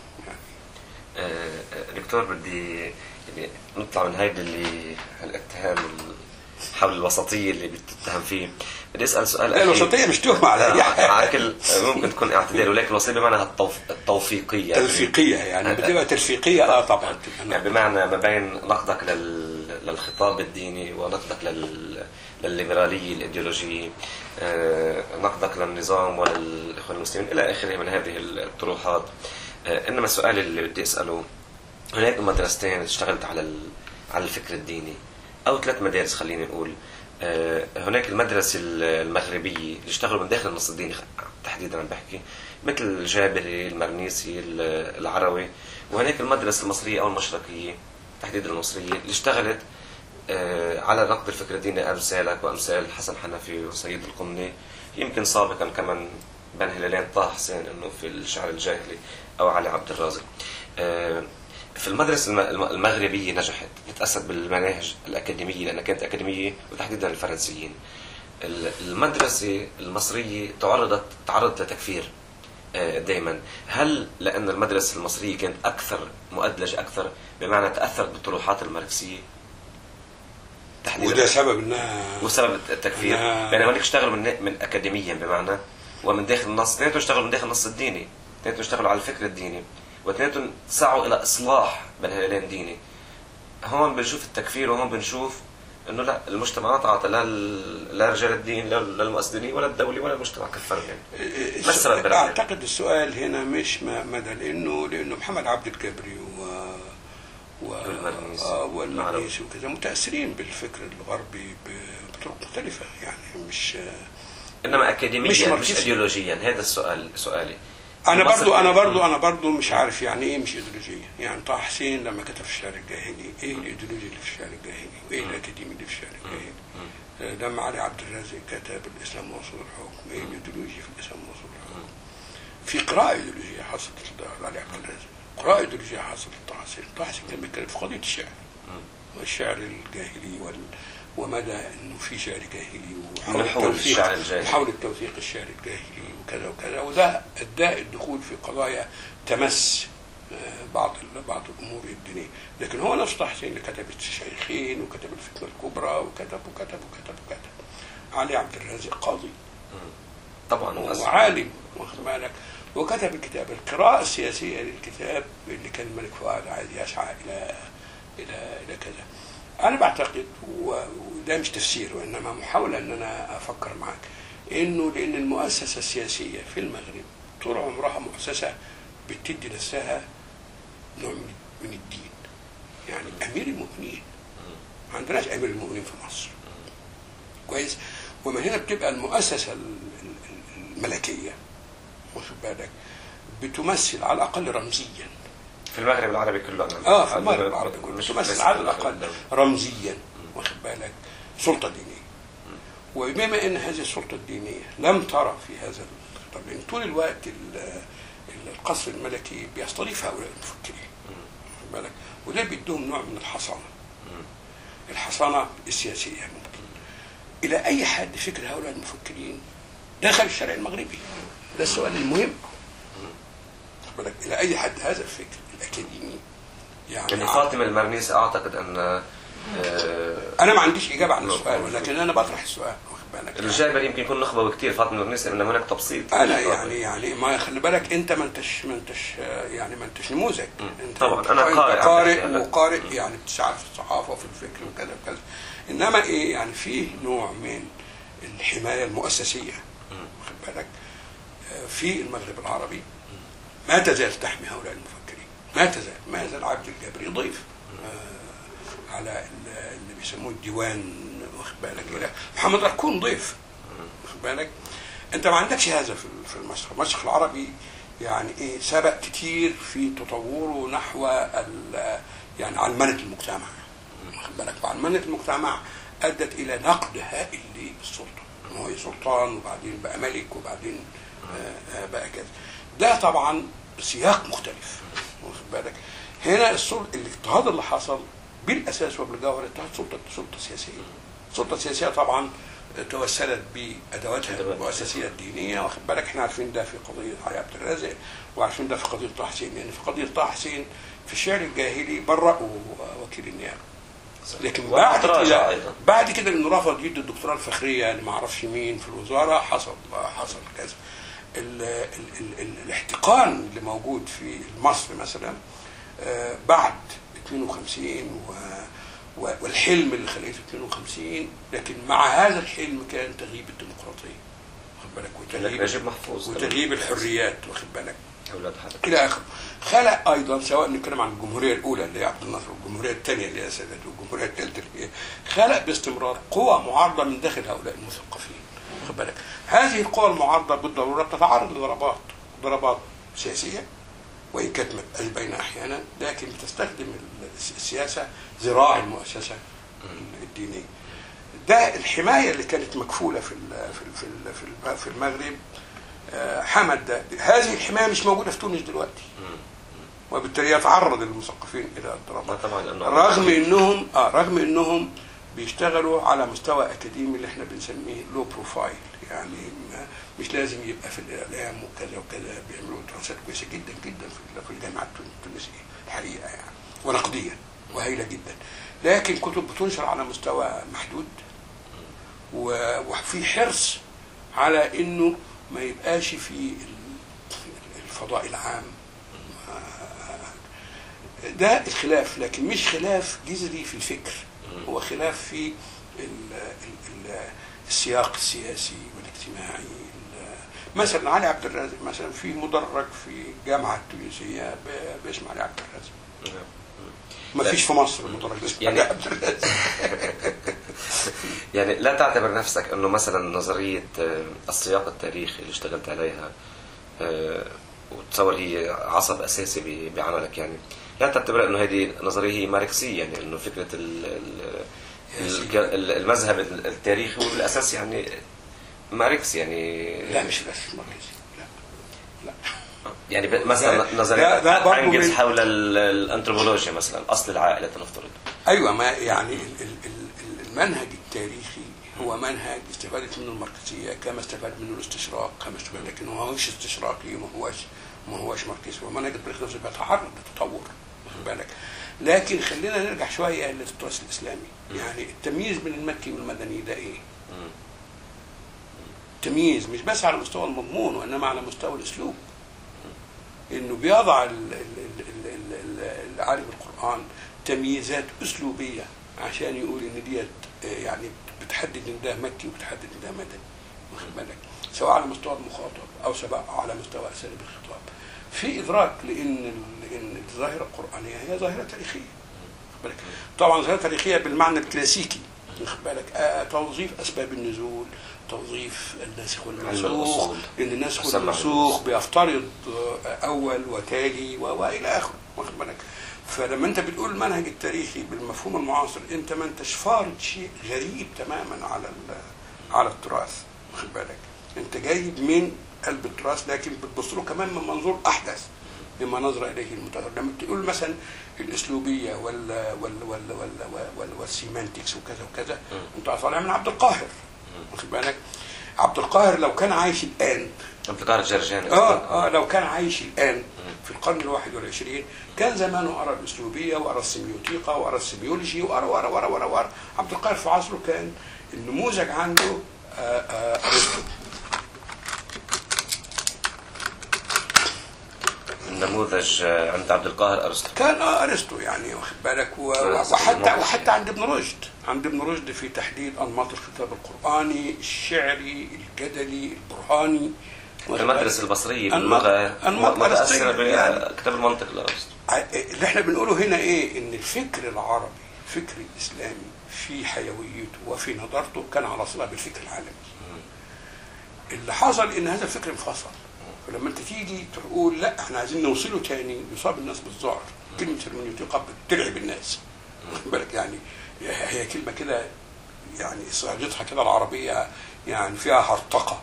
دكتور، بدي يعني نطلع من هيدا اللي الاتهام حول الوسطيه اللي بتتهم فيه. بدي اسال سؤال اخير. الوسطيه مش تهمه على كل ممكن تكون اعتدال، ولكن الوسطيه بمعنى التوفيقيه. تلفيقيه يعني بتبقى تلفيقيه. طبعا يعني بمعنى ما بين نقدك للخطاب الديني ونقدك للليبراليه الايديولوجيه، نقدك للنظام وللاخوان المسلمين الى اخره من هذه الطروحات. انما السؤال اللي بدي اساله، هناك مدرستين اشتغلت على الفكر الديني، او 3 مدارس خلينا نقول. هناك المدرسة المغربية اللي اشتغلوا من داخل النص الديني تحديدا، عم بحكي مثل الجابري، المرنيسي، العروي. وهناك المدرسة المصرية او المشرقية تحديدا المصرية اللي اشتغلت على نقد الفكر الديني، امثالك وامثال حسن حنفي وسيد القمني، يمكن سابقا كمان بن هلالين طه حسين انه في الشعر الجاهلي، او علي عبد الرازق. في المدرسة المغربية نجحت، تتأسد بالمناهج الأكاديمية لأنها كانت أكاديمية وتحديدا الفرنسيين. المدرسة المصرية تعرضت لتكفير دائما. هل لأن المدرسة المصرية كانت أكثر مؤدلجة أكثر، بمعنى تأثرت بالطروحات الماركسية تحديدا، وده سبب انها وسبب التكفير؟ بينما هناك اشتغلوا من أكاديميا بمعنى ومن داخل النص، اثنيناتهم اشتغلوا من داخل النص الديني، اثنيناتهم اشتغلوا على الفكر الديني، واثنيناتهم سعوا الى اصلاح بين هلالين ديني. هون بنشوف التكفير، وهون بنشوف انه لا، المجتمعات اعطى لا رجال الدين لا للمؤسسين ولا الدولي ولا المجتمع كفر. يعني ما السبب؟ اعتقد السؤال هنا مش مدى لانه محمد عبد الجبري والمرنيسي وكذا متاثرين بالفكر الغربي بطرق مختلفه، يعني مش انما اكاديميا مش ايديولوجيا. هذا السؤال سؤالي. انا برضو مش عارف يعني ايه مش ايديولوجيه. يعني طه حسين لما كتب في الشعر الجاهلي، ايه الايديولوجيا اللي في الشعر الجاهلي وايه الاكاديمي اللي في الشعر الجاهلي؟ لما علي عبد الرازق كتب الاسلام واصول الحكم، ايه الايديولوجيا في الاسلام واصول الحكم؟ في قراءه ايديولوجيه حصلت لعلي عبد الرازق، قراءه ايديولوجيه حصلت لطه حسين. طه حسين كان بيتكلم في قضيه الشعر والشعر الجاهلي ومدى انه في شعر جاهلي وحاول التوثيق الشعر الجاهلي وكذا وكذا، وده ادى الدخول في قضايا تمس بعض الامور الدينيه. لكن هو نفس طه حسين اللي كتب الشيخين وكتب الفتنه الكبرى وكتب. علي عبد الرازق قاضي طبعا وعالم، واخد بالك، وكتب الكتاب القراءه السياسيه للكتاب اللي كان الملك فؤاد عايز يسعى الى كذا. انا بعتقد، وده مش تفسير وانما محاوله ان انا افكر معك، انه لان المؤسسه السياسيه في المغرب طول عمرها مؤسسه بتدي نفسها نوع من الدين. يعني امير المؤمنين، ما عندناش امير المؤمنين في مصر، كويس؟ ومن هنا بتبقى المؤسسه الملكيه، واخد بالك، بتمثل على الأقل رمزيا في المغرب العربي كله في المغرب العربي كله بتمثل على الأقل رمزيا، واخد بالك، سلطة دينية. وبما أن هذه السلطة الدينية لم ترى في هذا الخطاب، لأن طول الوقت القصر الملكي بيستضيف هؤلاء المفكرين، واخد بالك، وده بيدهم نوع من الحصانة السياسية. ممكن إلى أي حد فكر هؤلاء المفكرين دخل الشارع المغربي؟ ده السؤال المهم. بالك إلى أي حد هذا الفكر الأكاديمي يعني فاطمة المرنيسي أعتقد أن أنا ما عنديش إجابة عن السؤال، ولكن أنا بطرح السؤال، واخد بالك. الجابر يمكن يكون نخبة كتير فاطمة المرنيسي، إن هناك تبسيط. أنا يعني ما خلي بالك أنت ما أنتش نموذج. أنت طبعا أنا قارئ وقارئ يعني بتساعد في الصحافة وفي الفكر وكذا وكذا، إنما إيه يعني فيه نوع من الحماية المؤسسية، واخد بالك، في المغرب العربي ما تزال تحمي هؤلاء المفكرين، ما زال عبد الجابري ضيف على اللي بيسموه الديوان، واخد بالك، الى محمد أركون ضيف، واخد بالك. انت ما عندكش هذا في المشرق العربي، يعني ايه سبق كتير في تطوره نحو يعني علمنة المجتمع، واخد بالك. وعلمنة المجتمع ادت الى نقد هائل للسلطه، هو سلطان وبعدين بقى ملك وبعدين بقى كذا. ده طبعا سياق مختلف، واخد بالك. هنا الاضطهاد اللي حصل بالاساس وبالجوهر اضطهاد سلطه سياسيه. السلطه السياسيه طبعا توسلت بادواتها المؤسسيه الدينيه، واخد بالك. احنا عارفين ده في قضيه علي عبد الرازق، وعارفين ده في قضيه طه حسين. يعني في قضيه طه حسين في الشعر الجاهلي برأوا وكيل النيابه، لكن بعد كده انه رفض يدي الدكتوراه الفخريه اللي ما اعرفش مين في الوزاره، حصل كذا. الاحتقان اللي موجود في مصر مثلا بعد 52 والحلم اللي خلقته 52، لكن مع هذا الحلم كان تغييب الديمقراطيه، واخد بالك، وتغييب الحريات، واخد بالك، الى اخره. خلق ايضا، سواء نتكلم عن الجمهوريه الاولى اللي هي عبد الناصر، والجمهوريه الثانيه اللي هي سادات، والجمهوريه الثالثه اللي هي خلق باستمرار قوى معارضه من داخل هؤلاء المثقفين، واخد بالك. هذه القوى المعارضه بالضروره بتتعرض لضربات سياسيه، وإن كانت بين أحيانا، لكن بتستخدم السياسة ذراع المؤسسة الدينية. ده الحماية اللي كانت مكفولة في المغرب حمد ده. هذه الحماية مش موجودة في تونس دلوقتي، وبالتالي يتعرض المثقفين إلى الضربات، رغم إنهم بيشتغلوا على مستوى أكاديمي اللي احنا بنسميه لو بروفايل، يعني مش لازم يبقى في الإعلام وكذا وكذا. بيعملوا دراسات كويسة جدا جدا في الجامعة التونسية الحقيقة يعني، ونقديا وهائلة جدا، لكن كتب بتنشر على مستوى محدود، وفي حرص على إنه ما يبقاش في الفضاء العام. ده الخلاف، لكن مش خلاف جذري في الفكر، هو خلاف في السياق السياسي والاجتماعي. مثلا علي عبد الرازق مثلا في مدرج في الجامعه التونسيه باسم علي عبد الرازق، ما فيش في مصر مدرج اسمه علي عبد الرازق. يعني لا تعتبر نفسك انه مثلا نظريه السياق التاريخي اللي اشتغلت عليها وتصور هي عصب اساسي بعملك، يعني لا تعتبر انه هذه نظريه هي ماركسيه، يعني انه فكره المذهب التاريخي والاساس يعني ماركس، يعني لا مش بس ماركسي، لا يعني مثلا نظريه انجلز حول الانثروبولوجيا مثلا، اصل العائله نفترض. ايوه، ما يعني المنهج التاريخي هو منهج استفادت منه الماركسيه كما استفاد منه الاستشراق، لكن هو مش استشراقي وما هوش ماركسي. هو منهج التاريخ نفسه بيتعرض للتطور، واخد بالك. لكن خلينا نرجع شويه للتراث الاسلامي. يعني التمييز بين المكي والمدني ده ايه؟ تمييز مش بس على مستوى المضمون، وانما على مستوى الاسلوب. انه بيضع عالم القرآن تمييزات اسلوبيه عشان يقول ان ديت يعني بتحدد ان ده مكي وبتحدد ان ده مدني، واخد بالك، سواء على مستوى المخاطب او سواء على مستوى اساليب الخطاب. في ادراك لان الظاهره القرآنيه هي ظاهره تاريخيه، واخد بالك. طبعا ظاهره تاريخيه بالمعنى الكلاسيكي، واخد بالك؟ توظيف اسباب النزول، توظيف الناسخ والمنسوخ، لان الناسخ والمنسوخ بيفترض اول وتالي والى اخره، واخد بالك؟ فلما انت بتقول المنهج التاريخي بالمفهوم المعاصر انت ما انتش فارض شيء غريب تماما على التراث، واخد بالك؟ انت جايب من قلب التراث لكن بتبص له كمان من منظور احدث مما نظر اليه المتاخر. لما تقول مثلا الاسلوبيه والسيمانتكس وكذا وكذا انت طالع من عبد القاهر، واخد بالك؟ عبد القاهر لو كان عايش الان، عبد القاهر الجرجاني لو كان عايش الان في القرن ال21 كان زمانه أرى الأسلوبية وأرى السيميوتيقة وأرى السيميولوجي وأرى عبد القاهر في عصره كان النموذج عنده أرسطو. النموذج عند عبد القاهر أرسطو كان أرسطو يعني، واخد بالك؟ وحتى عند ابن رشد في تحديد أنماط الخطاب القرآني، الشعري، الجدلي، البرهاني. المدرسة البصرية باللغة متأثرة بكتاب المنطق لأرسطو. اللي احنا بنقوله هنا ايه؟ ان الفكر العربي، الفكر الإسلامي في حيويته وفي نضارته كان على صلة بالفكر العالمي. اللي حصل ان هذا الفكر انفصل، فلما انت تيجي تقول لا احنا عايزين نوصله تاني يصاب الناس بالذعر. كلمة هرمنيوتيقة بترعب الناس، واخد بالك؟ يعني هي كلمة كده يعني صياغتها كده العربية يعني فيها هرطقة.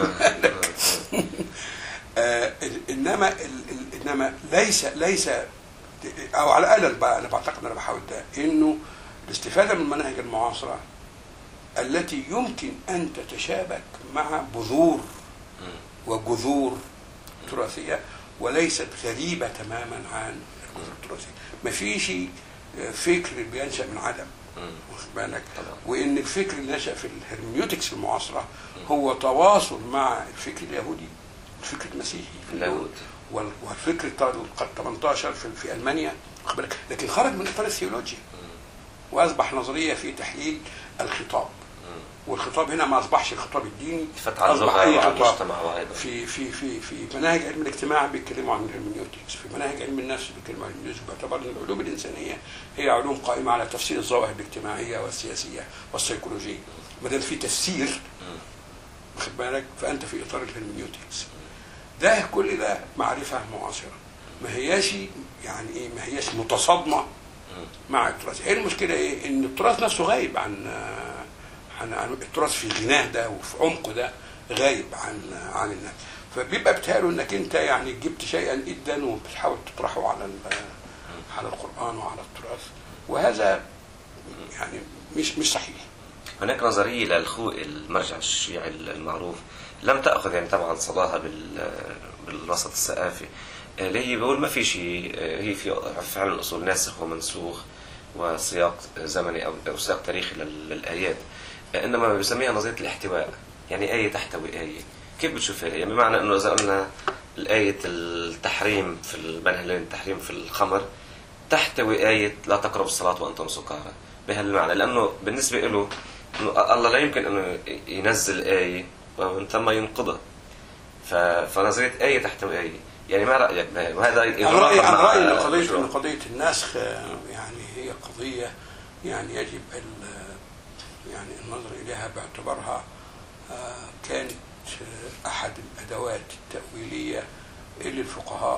انما ليس او على الاقل بقى انا بعتقد انا بحاول ده انه الاستفاده من المناهج المعاصره التي يمكن ان تتشابك مع بذور وجذور تراثيه وليست غريبه تماما عن الجذور التراثيه. ما فيش فكر بينشا من عدم، واخد بالك؟ وان الفكر اللي نشا في الهرميوتكس المعاصره هو تواصل مع الفكر اليهودي، الفكر المسيحي في اليهود، والفكر قد 18 في المانيا، واخد بالك؟ لكن خرج من اطار الثيولوجيا واصبح نظريه في تحليل الخطاب. والخطاب هنا ما اصبحش الخطاب الديني، اصبح اي خطاب. في مناهج علم الاجتماع بيتكلموا عن الهرمنيوتكس، في مناهج علم النفس بيتكلموا عن الهرمنيوتكس، باعتبار ان العلوم الانسانيه هي علوم قائمه على تفسير الظواهر الاجتماعيه والسياسيه والسيكولوجيه. ما دام في تفسير، واخد بالك؟ فانت في اطار الهرمنيوتكس. ده كل ده معرفه معاصره، ما هياش يعني ايه، ما هياش متصادمه مع التراث. هي المشكله ايه؟ ان التراث نفسه غايب عن التراث في غناه ده وفي عمقه ده، غايب عن الناس. فبيبقى بتهيأله انك انت يعني جبت شيئا جدا وبتحاول تطرحه على القرآن وعلى التراث، وهذا يعني مش صحيح. هناك نظرية للخوئي المرجع الشيعي المعروف لم تأخذ يعني طبعا صداها بالوسط الثقافي، اللي هي بيقول ما في شيء، هي في فعلا أصول ناسخ ومنسوخ وسياق زمني أو سياق تاريخي للآيات، إنما بيسميها نظرية الاحتواء. يعني آية تحتوي آية. كيف بتشوفها؟ يعني بمعنى إنه إذا قلنا الآية التحريم في المنهج التحريم في الخمر تحتوي آية لا تقربوا الصلاة وأنتم سكارى بهالمعنى، لأنه بالنسبة له الله لا يمكن إنه ينزل آية ومن ثم ينقضها. فنظرية آية تحتوي آية، يعني ما رأيك بها؟ وهذا عن رأيي إن قضية النسخ يعني هي قضية يعني يجب يعني النظر إليها باعتبارها كانت أحد الأدوات التأويلية اللي الفقهاء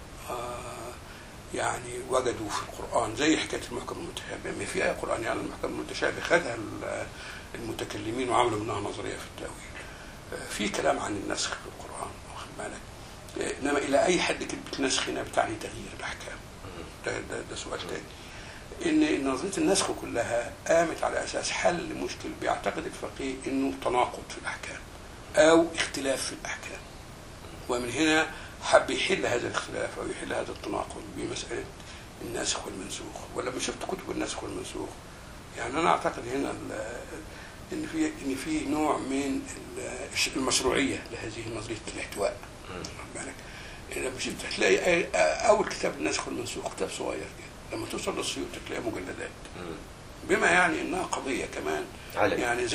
يعني وجدوا في القرآن، زي حكاية المحكم المتشابه. ما في آية قرآنية على المحكم المتشابه خدها المتكلمين وعملوا منها نظرية في التأويل. في كلام عن النسخ في القرآن، واخد بالك؟ إنما إلى أي حد كلمة نسخ هنا بتعني تغيير الأحكام. ده سؤال تاني. إن نظرية النسخ كلها قامت على أساس حل مشكل بيعتقد الفقيه إنه تناقض في الأحكام أو اختلاف في الأحكام، ومن هنا حب يحل هذا الاختلاف أو يحل هذا التناقض بمسألة الناسخ والمنسوخ. ولما شفت كتب الناسخ والمنسوخ يعني أنا أعتقد هنا إن في نوع من المشروعية لهذه نظرية الاحتواء. بالك لما شفت هتلاقي أول كتاب الناسخ والمنسوخ كتاب صغير كده، لما توصل للسيوط تلاقي مجلدات، بما يعني انها قضيه كمان علي. يعني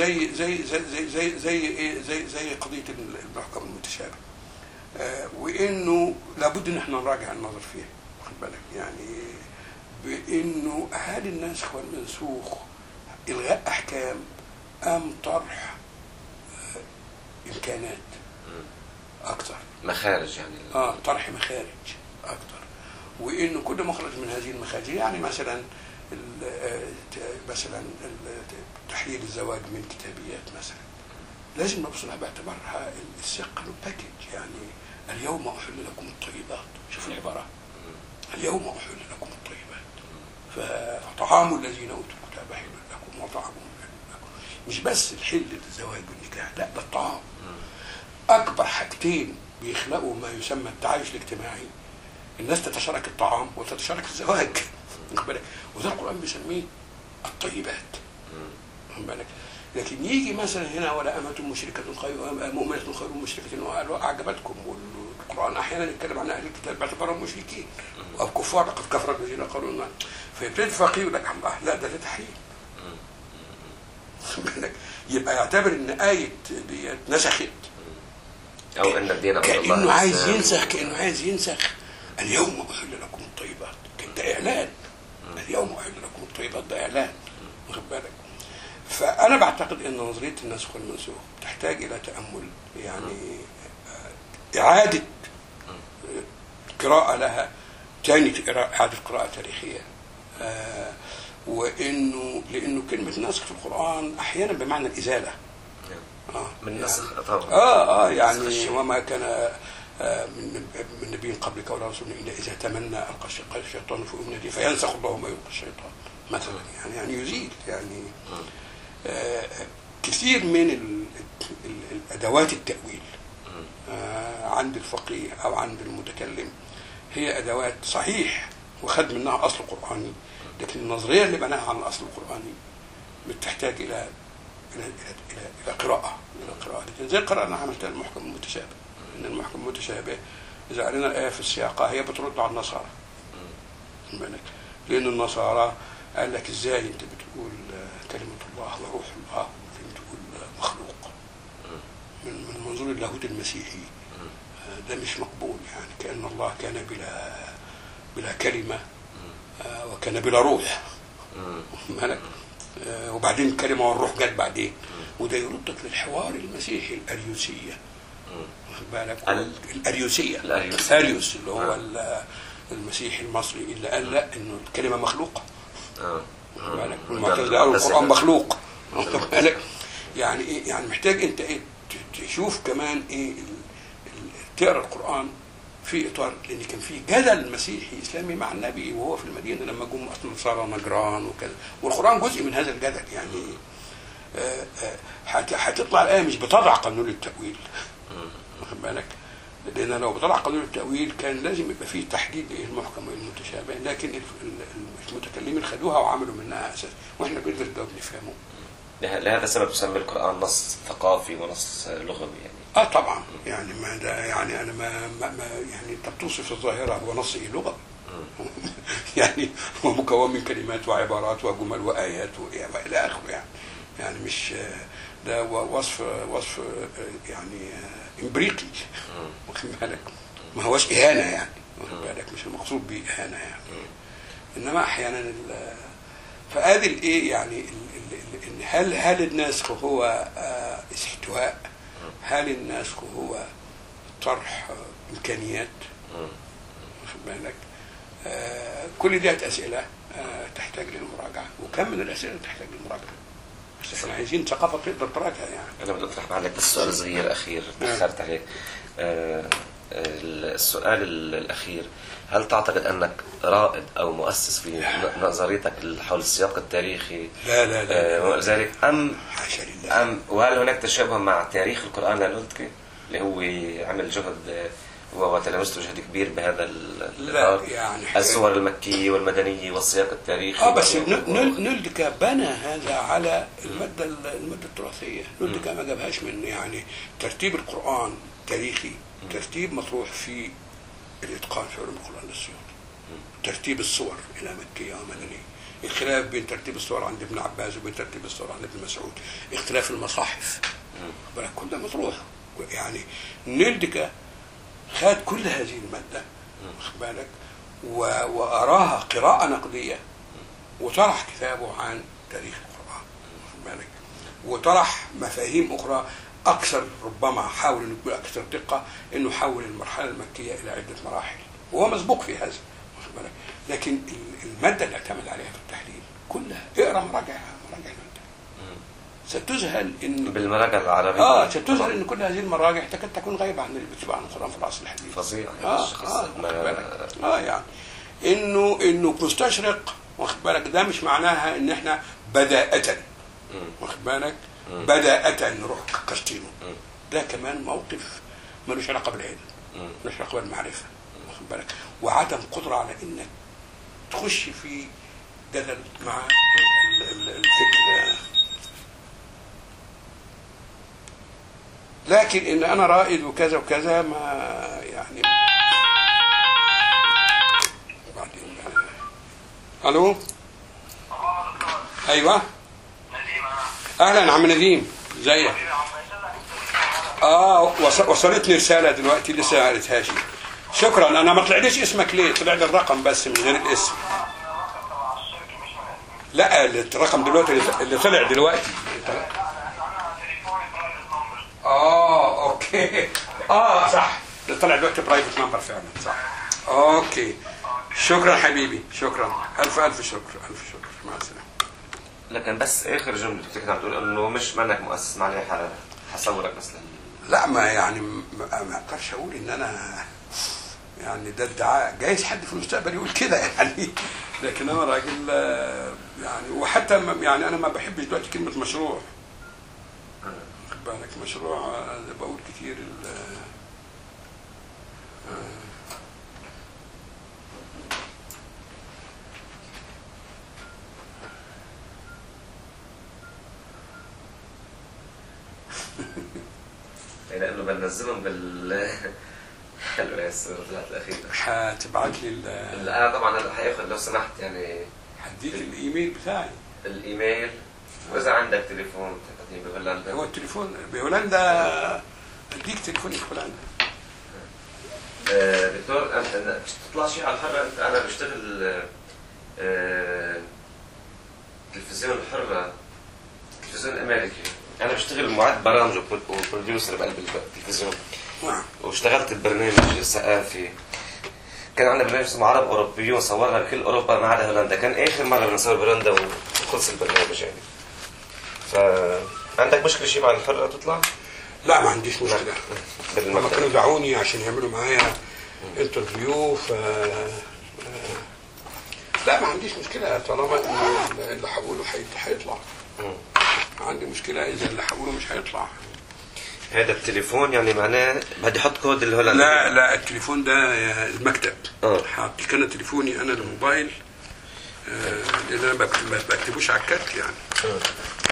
زي قضيه المحكم المتشابه، وانه لابد ان احنا نراجع النظر فيها، واخد بالك؟ يعني بانه هل الناسخ والمنسوخ إلغاء أحكام أم طرح إمكانات أكثر، مخارج يعني طرح مخارج أكثر، وإنه كل مخرج من هذه المخارج يعني مثلا تحليل الزواج من كتابيات مثلا لازم نبص لها باعتبارها السياق باكج. يعني اليوم أحل لكم الطيبات، شوف العبارة، اليوم أحل لكم الطيبات فطعام الذين أوتوا الكتاب حل لكم وطعامهم حل لكم. مش بس الحل للزواج والنكاح، لا ده الطعام. أكبر حاجتين بيخلقوا ما يسمى التعايش الاجتماعي، الناس تتشارك الطعام وتتشارك الزواج، وده القرآن بيسميه الطيبات. بالك. لكن يجي مثلا هنا ولا أمة مشركة خير مؤمنة خير مشركة أعجبتكم، والقرآن أحيانا يتكلم عن أهل الكتاب باعتبارهم مشركين أو كفار، لقد كفر الذين قالوا إن، فيبتدي الفقيه يقول لك الله لا ده تحريم. يبقى يعتبر إن آية دي نسخت، أو أن الدين كأنه عايز ينسخ اليوم أحل لكم الطيبات، ده إعلان. اليوم أحل لكم الطيبات ده إعلان، واخد بالك. فأنا بعتقد أن نظرية النسخ والمنسوخ تحتاج إلى تأمل، يعني إعادة قراءة لها، تاني إعادة قراءة تاريخية، لأنه كلمة نسخ في القرآن أحيانا بمعنى الإزالة من نسخ طبعا. يعني وما كان من نبي قبلك ولا رسول إلا إذا تمنى ألقى الشيطان في أمنيته فينسخ الله ما يلقي الشيطان مثلا، يعني يزيل. يعني كثير من الأدوات التأويل عند الفقيه أو عند المتكلم هي أدوات صحيح وخد منها أصل قرآني، لكن النظرية اللي بناها على الأصل القرآني بتحتاج إلى قراءة، زي القراءة أنا عملتها المحكم المتشابه. إن المحكم المتشابه إذا قرينا الآية في السياقة هي بترد على النصارى، لأن النصارى قال لك إزاي أنت بتقول كلمة الله وروح الله بتقول مخلوق من منظور اللاهوت المسيحي، ده مش مقبول. يعني كأن الله كان بلا كلمة وكان بلا روح، وبعدين الكلمة والروح جت بعدين، وده يردك للحوار المسيحي الأريوسية، الأريوسية أريوس اللي هو المسيحي المصري اللي قال لا إنه الكلمة مخلوقة، والمعتزلة قالوا القرآن مخلوق. يعني إيه؟ يعني محتاج أنت إيه تشوف كمان إيه تقرأ القرآن في إطار، لأن كان في جدل مسيحي إسلامي مع النبي وهو في المدينة لما جم أصلا صار نجران وكذا، والقرآن جزء من هذا الجدل. يعني هتطلع الآية مش بتضع قانون التأويل، واخد بالك، لأن لو بتضع قانون التأويل كان لازم يبقى فيه تحديد إيه المحكم والمتشابه، لكن المتكلمين خدوها وعملوا منها أساس، وإحنا بنقدر نفهمه. لهذا السبب يسمى القرآن نص ثقافي ونص لغوي يعني. طبعا. يعني ما ده يعني أنا ما يعني أنت بتوصف الظاهرة هو نص إيه لغة يعني هو مكون من كلمات وعبارات وجمل وآيات وإلى آخره. يعني مش ده وصف يعني إمبريقي، واخد بالك، ما هوش إهانة يعني، واخد بالك، مش المقصود به إهانة يعني. إنما أحيانا فهذه الإيه يعني هل النسخ هو استحواء؟ هل النسخ هو طرح إمكانيات؟ واخد بالك، كل دي أسئلة تحتاج للمراجعة، وكم من الأسئلة تحتاج للمراجعة، بس احنا عايزين ثقافة تقدر تراجعها. يعني أنا بدي أطرح عليك السؤال الصغير الأخير تأخرت عليه. السؤال الأخير، هل تعتقد أنك رائد أو مؤسس في نظريتك حول السياق التاريخي؟ لا وذلك حاشا لله. وهل هناك تشابه مع تاريخ القرآن للألتكي اللي هو عمل جهد وتلامسته جهد كبير بهذا الإطار، يعني الصور المكية والمدنية والسياق التاريخي؟ بس نلدك بنى هذا على المادة التراثية. نلدك ما جابهاش من يعني ترتيب القرآن تاريخي، ترتيب مطروح في الإتقان في علوم القرآن للسيوطي، ترتيب الصور إلى مكية ومدنية، اختلاف بين ترتيب الصور عند ابن عباس وبين ترتيب الصور عند ابن مسعود، اختلاف المصاحف، كل ده مطروح. يعني نلدك خد كل هذه المادة، واخد بالك، وأراها قراءة نقدية، وطرح كتابه عن تاريخ القرآن. وطرح مفاهيم أخرى أكثر، ربما حاول أن يكون أكثر دقة، أنه حول المرحلة المكية إلى عدة مراحل، وهو مسبوق في هذا، لكن المادة اللي اعتمد عليها في التحليل كلها اقرأ مراجع ستذهل ان بالمراجع العربيه ستذهل ان كل هذه المراجع تكاد تكون غايبه عن اللي بتبقى عن القرآن في العصر الحديث. فظيع. يعني انه مستشرق، واخد بالك، ده مش معناها ان احنا بداءة، واخد بالك، بداءة نروح كاستينو، ده كمان موقف ملوش علاقه بالعلم، ملوش علاقه بالمعرفه، واخد بالك، وعدم قدره على انك تخش في جدل مع الفكر. لكن ان انا رائد وكذا وكذا ما يعني بعدين. الو، ايوه، اهلا عم نديم، ازيك؟ وصلتني رساله دلوقتي لسه ما قريتهاش. شكرا. انا ما طلعليش اسمك ليه؟ طلع لي الرقم بس من غير الاسم. لا، الرقم دلوقتي اللي طلع دلوقتي. اوكي. صح، اللي طلع دلوقتي برايفت نمبر فعلا، صح. اوكي، شكرا حبيبي، شكرا، الف الف شكر، الف شكر، مع السلامه. لكن بس اخر جمله كنت عم تقول انه مش منك مؤسس، معناها حصورك بس لا، ما يعني ما اقدرش اقول ان انا يعني ده ادعاء، جايز حد في المستقبل يقول كده يعني، لكن انا راجل يعني، وحتى يعني انا ما بحبش دلوقتي كلمه مشروع، خد بالك، مشروع بقول كتير لانه بنزلهم حلو يا الصورة طلعت الأخيرة. هتبعت لي أنا طبعا هذا هياخد لو سمحت يعني. هديك الإيميل بتاعي. الإيميل، وإذا عندك تليفون بهولندا. هو التليفون بهولندا، أديك تليفوني في هولندا. دكتور، أنت بتطلع شيء على الحرة؟ أنا بشتغل تلفزيون الحرة، تلفزيون أمريكي. أنا بشتغل معد برامج وبروديوسر بقلب التلفزيون. واشتغلت ببرنامج ثقافي، كان عندنا برنامج اسمه عرب اوروبيون، صورنا بكل اوروبا ما عدا هولندا، كان اخر مره بنصور بهولندا وخلص البرنامج يعني. فعندك مشكله شيء مع الحرة تطلع؟ لا، ما عنديش مشكله. لما كانوا دعوني عشان يعملوا معايا انترفيو لا، ما عنديش مشكله طالما اللي هقوله هيطلع. ما عندي مشكله اذا اللي هقوله مش هيطلع. هذا التليفون يعني معناه بدي احط كود الهولندي؟ لا، التليفون ده المكتب. حاطط انا تليفوني انا الموبايل، لان انا ما بكتبوش على الكارت يعني.